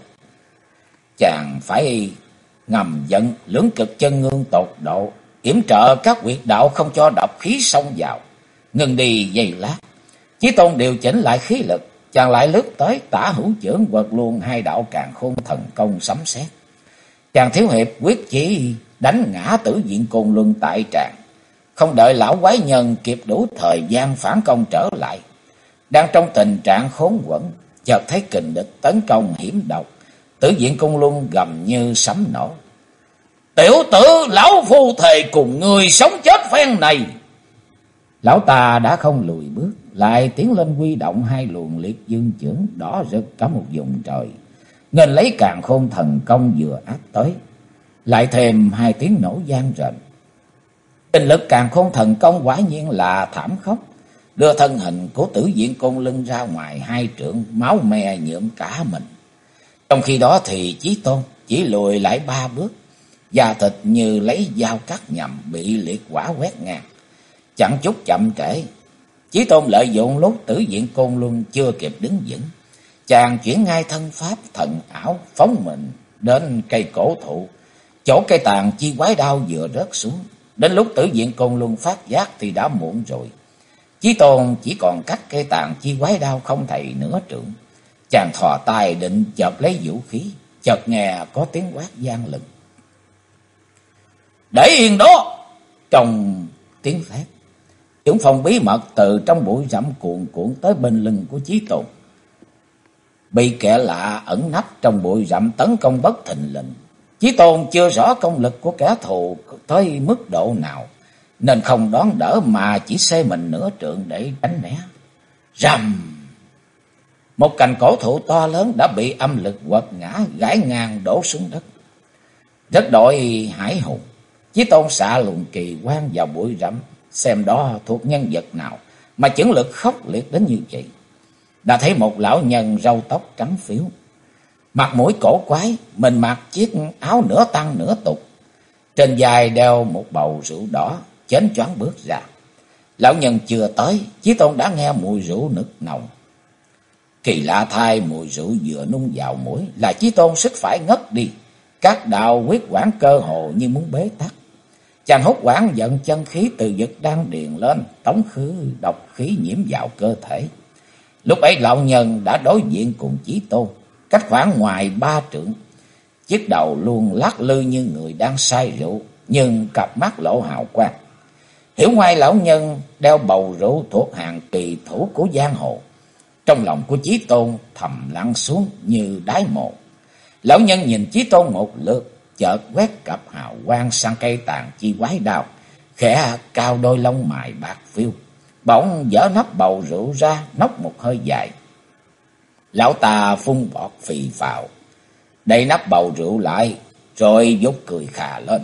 Chàng phải ngầm giận lưỡng cực chân ngương tột độ, yểm trợ các huyệt đạo không cho độc khí xông vào. Ngừng đi giây lát, Chí Tôn điều chỉnh lại khí lực, chàng lại lướt tới tả hữu chưởng quật luôn 2 đạo Càn Khôn Thần Công sấm sét. Chàng thiếu hiệp quyết chí đánh ngã Tử Diện Côn Luân tại tràng, không đợi lão quái nhân kịp đủ thời gian phản công trở lại. Đang trong tình trạng khốn quẫn, chợt thấy kình địch tấn công hiểm độc. Tử Diện Côn Luân gầm như sấm nổ. Tiểu tử, lão phu thề cùng người sống chết phen này. Lão ta đã không lùi bước, lại tiến lên huy động 2 luồng liệt dương chưởng đỏ rực cả một vùng trời, nghênh lấy Càn Khôn Thần Công vừa áp tới. Lại thêm 2 tiếng nổ vang rền. Kinh lực Càn Khôn Thần Công quả nhiên là thảm khốc, đưa thân hình của Tử Diện Côn Luân ra ngoài 2 trượng, máu me nhuộm cả mình. Trong khi đó thì Chí Tôn chỉ lùi lại 3 bước, da thịt như lấy dao cắt nhằm bị liệt hỏa quét ngang. Chẳng chút chậm trễ, Chí Tôn lợi dụng lúc Tử Diện Côn Luân chưa kịp đứng vững, chàng chuyển ngay thân pháp thần ảo phóng mình đến cây cổ thụ, chỗ cây tàn chi quái đao vừa rớt xuống. Đến lúc Tử Diện Côn Luân phát giác thì đã muộn rồi. Chí Tôn chỉ còn cách cây tàn chi quái đao không thầy nửa trượng. Chàng thò tay định chộp lấy vũ khí, chợt nghe có tiếng quát vang lừng. Để yên đó! Trong tiếng thét, chưởng phong bí mật từ trong bụi rậm cuồn cuộn tới bên lưng của Chí Tôn. Bị kẻ lạ ẩn nấp trong bụi rậm tấn công bất thình lình. Chí Tôn chưa rõ công lực của kẻ thù tới mức độ nào, nên không đón đỡ mà chỉ xê mình nửa trượng để tránh né. Rầm! Một cành cổ thụ to lớn đã bị âm lực quật ngã, gãy ngang đổ xuống đất. Rất đội hải hùng, Chí Tôn xạ luồng kỳ quan vào bụi rậm, xem đó thuộc nhân vật nào mà chưởng lực khốc liệt đến như vậy. Đã thấy một lão nhân râu tóc trắng phiếu, mặt mũi cổ quái, mình mặc chiếc áo nửa tăng nửa tục, trên vai đeo một bầu rượu đỏ, chến choáng bước ra. Lão nhân chưa tới, Chí Tôn đã nghe mùi rượu nực nồng. Kỳ lạ thay, mùi rượu vừa nung vào mũi là Chí Tôn suýt phải ngất đi. Các đạo huyết quản cơ hồ như muốn bế tắc. Chàng hốt hoảng dẫn chân khí từ vực đan điền lên, tống khứ độc khí nhiễm vào cơ thể. Lúc ấy lão nhân đã đối diện cùng Chí Tôn, cách khoảng ngoài 3 trượng. Chiếc đầu luôn lắc lư như người đang say rượu, nhưng cặp mắt lộ hào quang. Hiểu ngoài lão nhân đeo bầu rượu thuộc hàng kỳ thủ của giang hồ. Trong lòng của Chí Tôn thầm lặng xuống như đáy mộ. Lão nhân nhìn Chí Tôn một lượt, chợt quét cặp hào quang sang cây tàn chi quái đao, khẽ cao đôi lông mày bạc phiêu, bỗng dở nắp bầu rượu ra, nốc một hơi dài. Lão ta phun bọt phì phào, đậy nắp bầu rượu lại, rồi vút cười khà lên.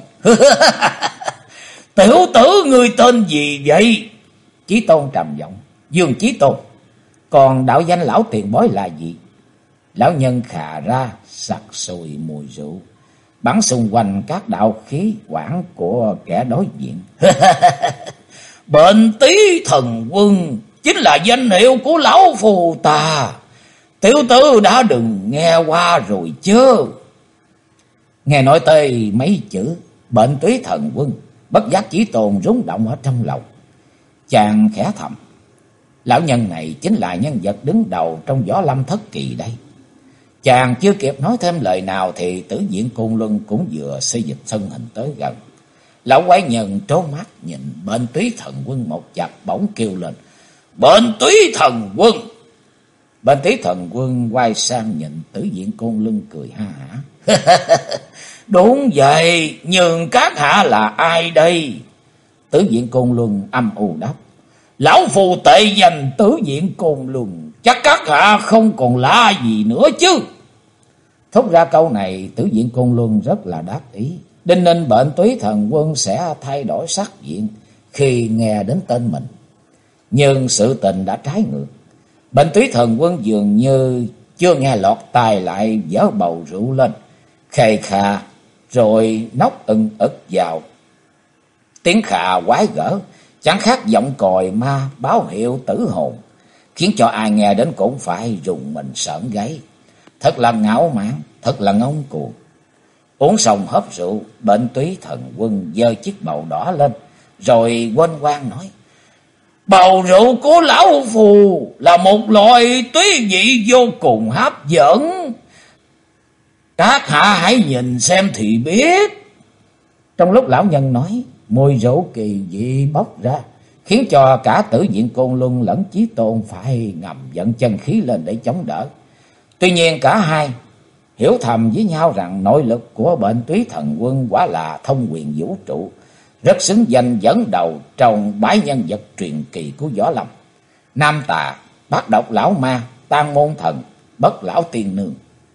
Tiểu tử ngươi tên gì vậy? Chí Tôn trầm giọng. Dương Chí Tôn. Còn đạo danh lão tiền bối là gì? Lão nhân khà ra, sặc sùi mùi rượu, bắn xung quanh các đạo khí quản của kẻ đối diện. Bệnh Tý Thần Quân chính là danh hiệu của lão phù ta. Tiểu tử đã đừng nghe qua rồi chứ? Nghe nói tới mấy chữ Bệnh Tý Thần Quân, bất giác Chí Tôn rung động ở trong lòng. Chàng khẽ thầm, lão nhân này chính là nhân vật đứng đầu trong Võ Lâm thất kỳ đây. Chàng chưa kịp nói thêm lời nào thì Tử Diện Côn Luân cũng vừa xây dịch thân hình tới gần. Lão quái nhân trố mắt nhìn Bệnh Túy Thần Quân một chập, bỗng kêu lên: Bệnh Túy Thần Quân! Bệnh Túy Thần Quân quay sang nhìn Tử Diện Côn Luân cười ha hả. Đúng vậy, nhưng các hạ là ai đây? Tử Diện Côn Luân âm u đáp: Lão phù tệ danh Tử Diện Côn Luân, chắc các hạ không còn lạ gì nữa chứ? Thốt ra câu này, Tử Diện Côn Luân rất là đắc ý. Đinh ninh Bệnh Túy Thần Quân sẽ thay đổi sắc diện khi nghe đến tên mình. Nhưng sự tình đã trái ngược. Bệnh Túy Thần Quân dường như chưa nghe lọt tai, lại vớ bầu rượu lên, khề khà rồi nốc ực vào. Tiếng khà quái gở, chẳng khác giọng còi ma báo hiệu tử hồn, khiến cho ai nghe đến cũng phải rùng mình sởn gáy. Thật là ngạo mạn, thật là ngông cuồng. Uống xong hớp rượu, Bệnh Túy Thần Quân giơ chiếc bầu đỏ lên, rồi quên quang nói: Bầu rượu của lão phù là một loại túy vị vô cùng hấp dẫn. Các hạ hãy nhìn xem thì biết. Trong lúc lão nhân nói, mùi rượu kỳ dị bốc ra, khiến cho cả Tử Diện Côn Luân lẫn Chí Tôn phải ngầm vận chân khí lên để chống đỡ. Tuy nhiên cả hai hiểu thầm với nhau rằng nội lực của Bệnh Túy Thần Quân quả là thông quyền vũ trụ, rất xứng danh dẫn đầu trong bái nhân vật truyền kỳ của Võ Lâm: Nam Tà, Bát Độc Lão Ma, Tam Môn Thần, Bất Lão Tiên Nương,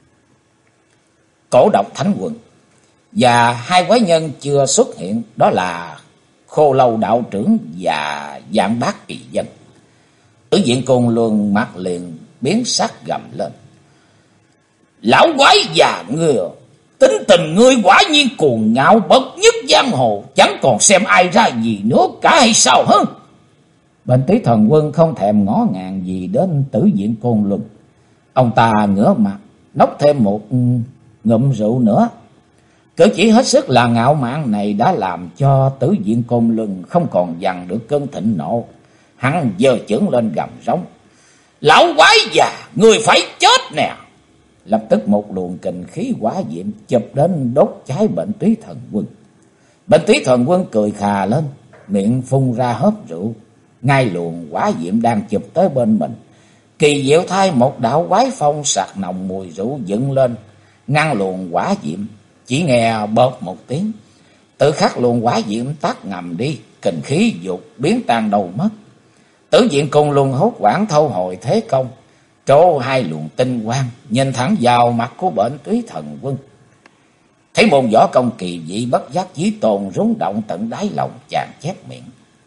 Cổ Độc Thánh Quân. Và hai quái nhân chưa xuất hiện, đó là Khô Lâu Đạo Trưởng và Vạn Bát Kỳ Dân. Tử Diện Côn Luân mặt liền biến sắc gầm lên: Lão quái già ngươi, tính tình ngươi quả nhiên cuồng ngạo bậc nhất giang hồ, chẳng còn xem ai ra gì nữa cả hay sao hả? Bệnh Túy Thần Quân không thèm ngó ngàng gì đến Tử Diện Côn Luân. Ông ta ngửa mặt nốc thêm một ngụm rượu nữa. Cử chỉ hết sức là ngạo mạn này đã làm cho Tử Diện Côn Luân không còn dằn được cơn thịnh nộ. Hắn giơ chưởng lên gầm rống: Lão quái già, ngươi phải chết nè! Lập tức một luồng kình khí hỏa diệm chụp đến đốt cháy Bệnh Túy Thần Quân. Bệnh Túy Thần Quân cười khà lên, miệng phun ra hớp rượu. Ngay luồng hỏa diệm đang chụp tới bên mình, kỳ diệu thay một đạo quái phong sặc nồng mùi rượu dựng lên, ngăn luồng hỏa diệm. Chỉ nghe bợp một tiếng, tự khắc luồng hỏa diệm tắt ngầm đi, kình khí dục biến tan đâu mất. Tử Diện Côn Luân hốt hoảng thâu hồi thế công, trổ hai luồng tinh quang nhìn thẳng vào mặt của Bệnh Túy Thần Quân. Thấy môn võ công kỳ dị, bất giác Chí Tôn rung động tận đáy lòng, chàng chép miệng: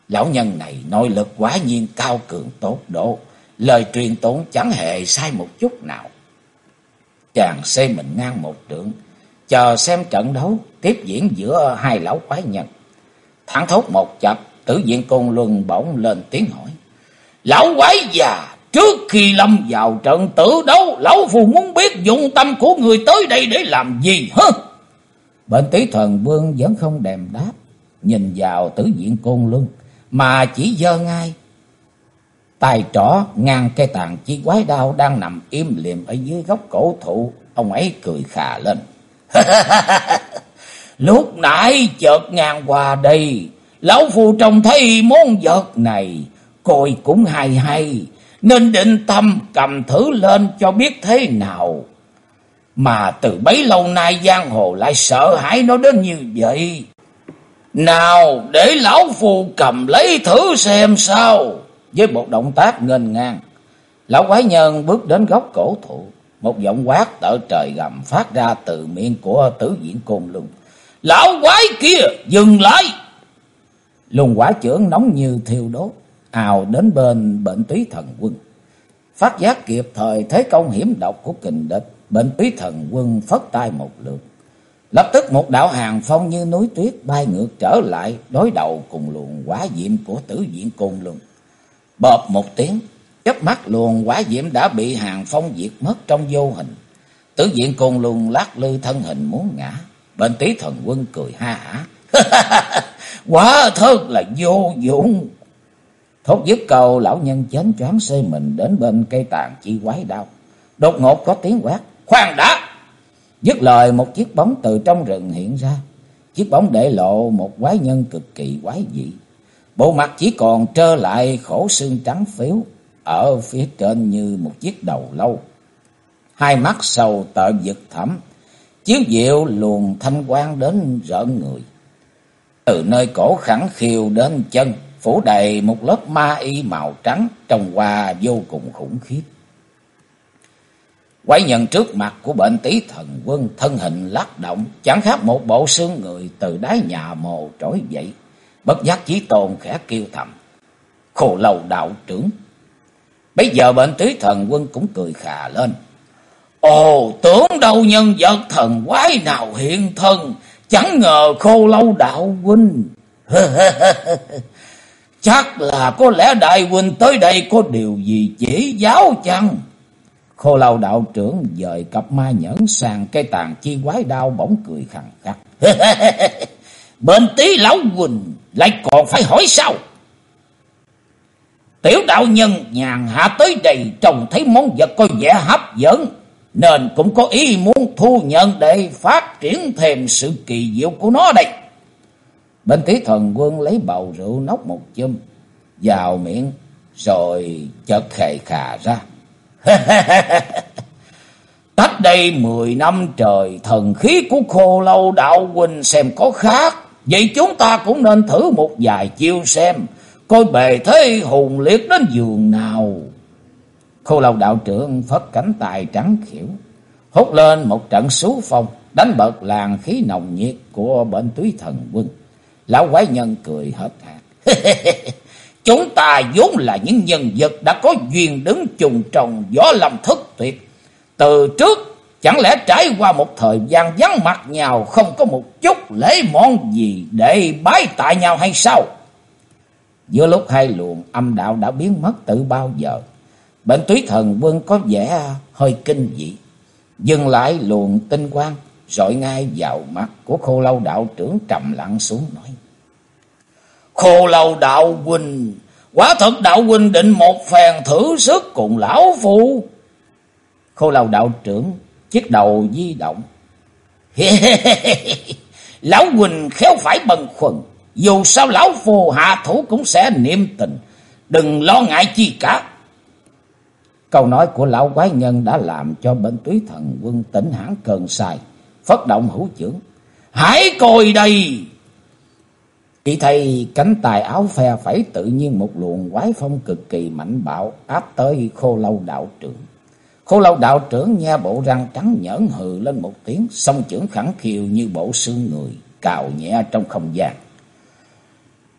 Lão nhân này nội lực quả nhiên cao cường tột độ, lời truyền tụng chẳng hề sai một chút nào. Chàng xây mình ngang một trượng, chờ xem trận đấu tiếp diễn giữa hai lão quái nhân. Thẳng thốt một chập, Tử Diện Côn Luân bỗng lên tiếng hỏi: Lão quái già, trước khi lâm vào trận tử đấu, lão phù muốn biết dụng tâm của người tới đây để làm gì hả? Bệnh Tí Thần Vương vẫn không đèm đáp, nhìn vào Tử Diện Côn Luân mà chỉ giơ ngay tay trỏ ngang cây tàn chi quái đao đang nằm im lìm ở dưới gốc cổ thụ. Ông ấy cười khà lên: Lúc nãy chợt ngang qua đây, lão phu trông thấy món vật này coi cũng hay hay, nên định tâm cầm thử lên cho biết thế nào. Mà từ bấy lâu nay giang hồ lại sợ hãi nó đến như vậy. Nào để lão phu cầm lấy thử xem sao. Với một động tác nghênh ngang, lão quái nhân bước đến góc cổ thụ. Một giọng quát tợ trời gầm phát ra từ miệng của Tử Diện Côn Luân: Lão quái kia, dừng lại! Luồng hỏa chưởng nóng như thiêu đốt ào đến bên Bệnh Túy Thần Quân. Phát giác kịp thời thế công hiểm độc của kình địch, Bệnh Túy Thần Quân phất tay một lượt, lập tức một đạo hàng phong như núi tuyết bay ngược trở lại, đối đầu cùng luồng hỏa diệm của Tử Diện Côn Luân. Bộp một tiếng, chớp mắt luồng hỏa diệm đã bị hàng phong diệt mất trong vô hình. Tử Diện Côn Luân lắc lư thân hình muốn ngã. Bệnh Tí Thần Quân cười ha hả: Quả thật là vô dụng. Thốt dứt câu, lão nhân chến choáng xê mình đến bên cây tàn chi quái đao. Đột ngột có tiếng quát: Khoan đã! Dứt lời, một chiếc bóng từ trong rừng hiện ra. Chiếc bóng để lộ một quái nhân cực kỳ quái dị. Bộ mặt chỉ còn trơ lại khổ xương trắng phếu, ở phía trên như một chiếc đầu lâu. Hai mắt sầu tợn vực thẳm, chiếu diệu luồng thanh quang đến rợn người. Từ nơi cổ khẳng khiu đến chân, phủ đầy một lớp ma y màu trắng, trông qua vô cùng khủng khiếp. Quái nhân trước mặt của Bệnh Tí Thần Quân thân hình lắc động, chẳng khác một bộ xương người từ đáy nhà mồ trỗi dậy. Bất giác Chí Tôn khẽ kêu thầm: Khô Lâu đạo trưởng. Bây giờ Bệnh Tí Thần Quân cũng cười khà lên: Ồ, tưởng đâu nhân vật thần quái nào hiện thân, chẳng ngờ Khô Lâu đạo huynh. Chắc là có lẽ đại huynh tới đây có điều gì chỉ giáo chăng? Khô Lâu đạo trưởng dời cặp ma nhẫn sang cây tàn chi quái đao, bỗng cười khằng khắc: Bên Tí lão huynh lại còn phải hỏi sao? Tiểu đạo nhân nhàn hạ tới đây trông thấy món vật có vẻ hấp dẫn, nên cũng có ý muốn thu nhận để phát triển thêm sự kỳ diệu của nó đây. Bên Tí Thần Quân lấy bầu rượu nốc một chum vào miệng, rồi chợt khề khà ra: Cách đây 10 năm trời, thần khí của Khô Lâu đạo huynh xem có khác, vậy chúng ta cũng nên thử một vài chiêu xem, coi bề thế hùng liệt đến giường nào. Khô Lâu đạo trưởng phất cánh tay trắng khỉu, hút lên một trận xú phong, đánh bật làn khí nồng nhiệt của Bệnh Túy Thần Quân. Lão quái nhân cười hớt hải: Chúng ta vốn là những nhân vật đã có duyên đứng chung trong võ lâm thất tuyệt. Từ trước chẳng lẽ trải qua một thời gian vắng mặt nhau, không có một chút lễ món gì để bái tạ nhau hay sao? Giữa lúc hai luồng âm đạo đã biến mất từ bao giờ, Bệnh Túy Thần Quân có vẻ hơi kinh dị, dừng lại luồng tinh quang rọi ngay vào mắt của Khô Lâu đạo trưởng, trầm lặng xuống nói: Khô Lâu đạo huynh, quả thật đạo huynh định một phen thử sức cùng lão phu? Khô Lâu đạo trưởng chiếc đầu di động: Lão huynh khéo phải bần khuần, dù sao lão phu hạ thủ cũng sẽ niệm tình, đừng lo ngại chi cả. Câu nói của lão quái nhân đã làm cho Bệnh Túy Thần Quân tỉnh hẳn cơn say, phất động hữu chưởng: Hãy coi đây! Chỉ thấy cánh tay áo phe phẩy, tự nhiên một luồng quái phong cực kỳ mạnh bạo áp tới Khô Lâu đạo trưởng. Khô Lâu đạo trưởng nhe bộ răng trắng nhởn hừ lên một tiếng, song chưởng khẳng khiu như bộ xương người cào nhẹ trong không gian.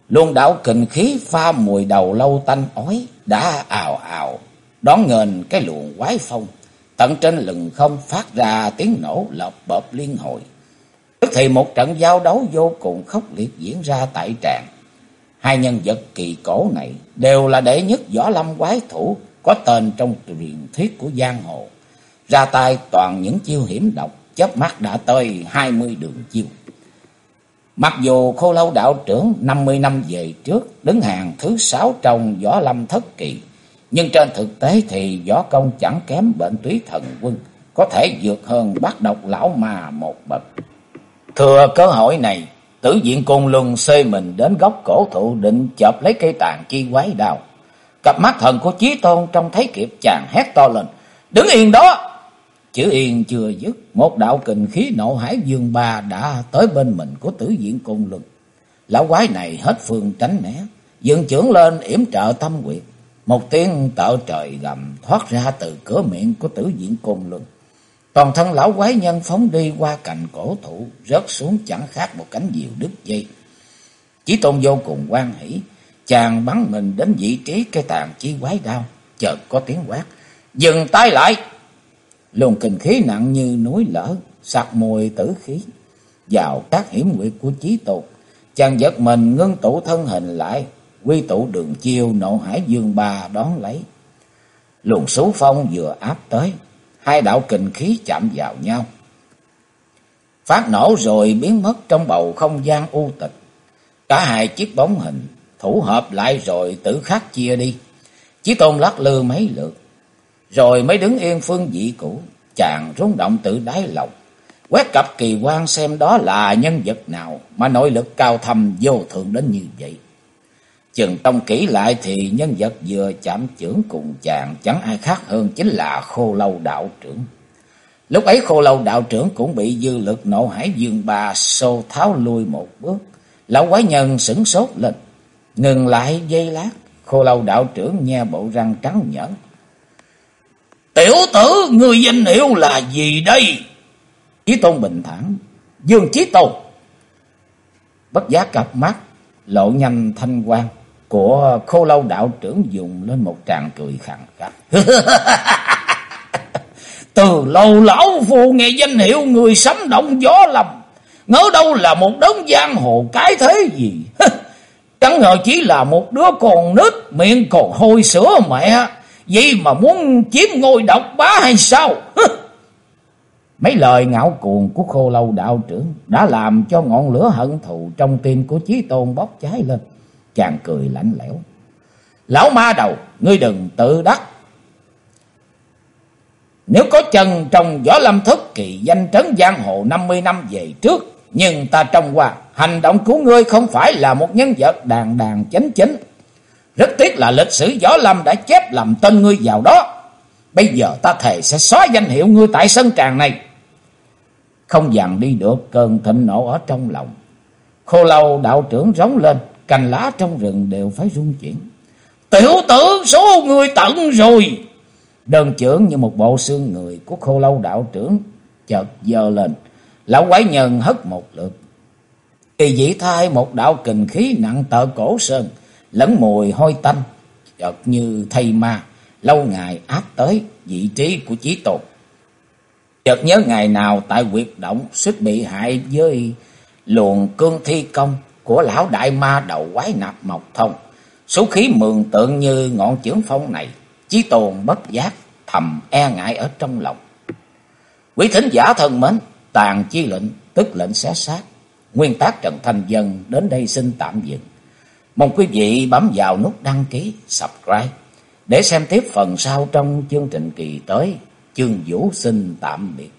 Luồng đạo kình khí pha mùi đầu lâu tanh ói đã ào ào đón nghênh cái luồng quái phong. Tận trên lừng không phát ra tiếng nổ lợp bợp liên hồi. Tức thì một trận giao đấu vô cùng khốc liệt diễn ra tại tràng. Hai nhân vật kỳ cổ này đều là đệ nhất võ lâm quái thủ có tên trong truyền thuyết của giang hồ. Ra tay toàn những chiêu hiểm độc, chớp mắt đã tới 20 đường chiêu. Mặc dù Khô Lâu đạo trưởng 50 năm về trước đứng hàng thứ 6 trong võ lâm thất kỳ, nhưng trên thực tế thì võ công chẳng kém Bệnh Túy Thần Quân, có thể vượt hơn Bát Độc lão ma một bậc. Thừa cơ hội này, Tử Diện Côn Luân xê mình đến gốc cổ thụ định chộp lấy cây tàn chi quái đao. Cặp mắt thần của Chí Tôn trông thấy kịp, chàng hét to lên: "Đứng yên đó!" Chữ yên chưa dứt, một đạo kình khí nộ hải dương ba đã tới bên mình của Tử Diện Côn Luân. Lão quái này hết phương tránh né, dựng chưởng lên yểm trợ tâm quyệt. Một tiếng tợ trời gầm thoát ra từ cửa miệng của Tử Diện Côn Luân. Toàn thân lão quái nhân phóng đi qua cành cổ thụ, rớt xuống chẳng khác một cánh diều đứt dây. Chí Tôn vô cùng hoan hỉ, chàng bắn mình đến vị trí cây tàn chi quái đao, chợt có tiếng quát: "Dừng tay lại!" Luồng kình khí nặng như núi lở, sặc mùi tử khí vào các hiểm nguyệt của Chí Tôn. Chàng giật mình ngưng tụ thân hình lại, quy tụ đường chiêu nộ hải dương ba đón lấy. Luồng xú phong vừa áp tới, hai đạo kình khí chạm vào nhau, phát nổ rồi biến mất trong bầu không gian u tịch. Cả hai chiếc bóng hình thủ hợp lại rồi tự khắc chia đi. Chí Tôn lắc lư mấy lượt rồi mới đứng yên phương vị cũ. Chàng rung động tự đáy lòng, quét cặp kỳ quan xem đó là nhân vật nào mà nội lực cao thâm vô thượng đến như vậy. Chừng trông kỹ lại thì nhân vật vừa chạm chưởng cùng chàng chẳng ai khác hơn chính là Khô Lâu đạo trưởng. Lúc ấy Khô Lâu đạo trưởng cũng bị dư lực nộ hải dương ba xô tháo lui một bước. Lão quái nhân sửng sốt lên, ngừng lại giây lát. Khô Lâu đạo trưởng nhe bộ răng trắng nhợn: "Tiểu tử, ngươi danh hiệu là gì đây?" Chí Tôn bình thản: "Dương Chí Tôn." Bất giác cặp mắt lộ nhanh thanh quang của Khô Lâu đạo trưởng dùng lên một tràng cười khàn khàn. "Từ lâu lão phu nghe danh hiệu người sấm động gió lâm, ngỡ đâu là một đấng giang hồ cái thế gì. Chẳng ngờ chỉ là một đứa con nít miệng còn hôi sữa mẹ, vậy mà muốn chiếm ngôi độc bá hay sao?" Mấy lời ngạo cuồng của Khô Lâu đạo trưởng đã làm cho ngọn lửa hận thù trong tim của Chí Tôn bốc cháy lên. Chàng cười lạnh lẽo: "Lão ma đầu, ngươi đừng tự đắc. Nếu có chân trong võ lâm thất kỳ danh trấn giang hồ 50 năm về trước, nhưng ta trông qua hành động của ngươi không phải là một nhân vật đàng đàng chánh chính. Rất tiếc là lịch sử võ lâm đã chép lầm tên ngươi vào đó. Bây giờ ta thề sẽ xóa danh hiệu ngươi tại sân tràng này." Không dằn đi được cơn thịnh nộ ở trong lòng, Khô Lâu đạo trưởng rống lên, cành lá trong rừng đều phải rung chuyển. "Tiểu tử, số người tận rồi!" Đơn chưởng như một bộ xương người của Khô Lâu đạo trưởng chợt giơ lên. Lão quái nhân hất một lượt, kỳ dĩ thai một đạo kình khí nặng tợ cổ sơn, lẫn mùi hôi tanh, chợt như thây ma lâu ngày áp tới vị trí của Chí Tôn. Chợt nhớ ngày nào tại huyệt động suýt bị hại với luồng cương thi công của lão đại ma đầu quái nạp Mộc Thông, số khí mường tượng như ngọn chưởng phong này, Chí Tôn bất giác thầm e ngại ở trong lòng. Quý thính giả thân mến, Tàn Chi Lệnh tức lệnh xé xác, nguyên tác Trần Thanh Vân đến đây xin tạm dừng. Mong quý vị bấm vào nút đăng ký, subscribe để xem tiếp phần sau trong chương trình kỳ tới. Chương Vũ xin tạm biệt.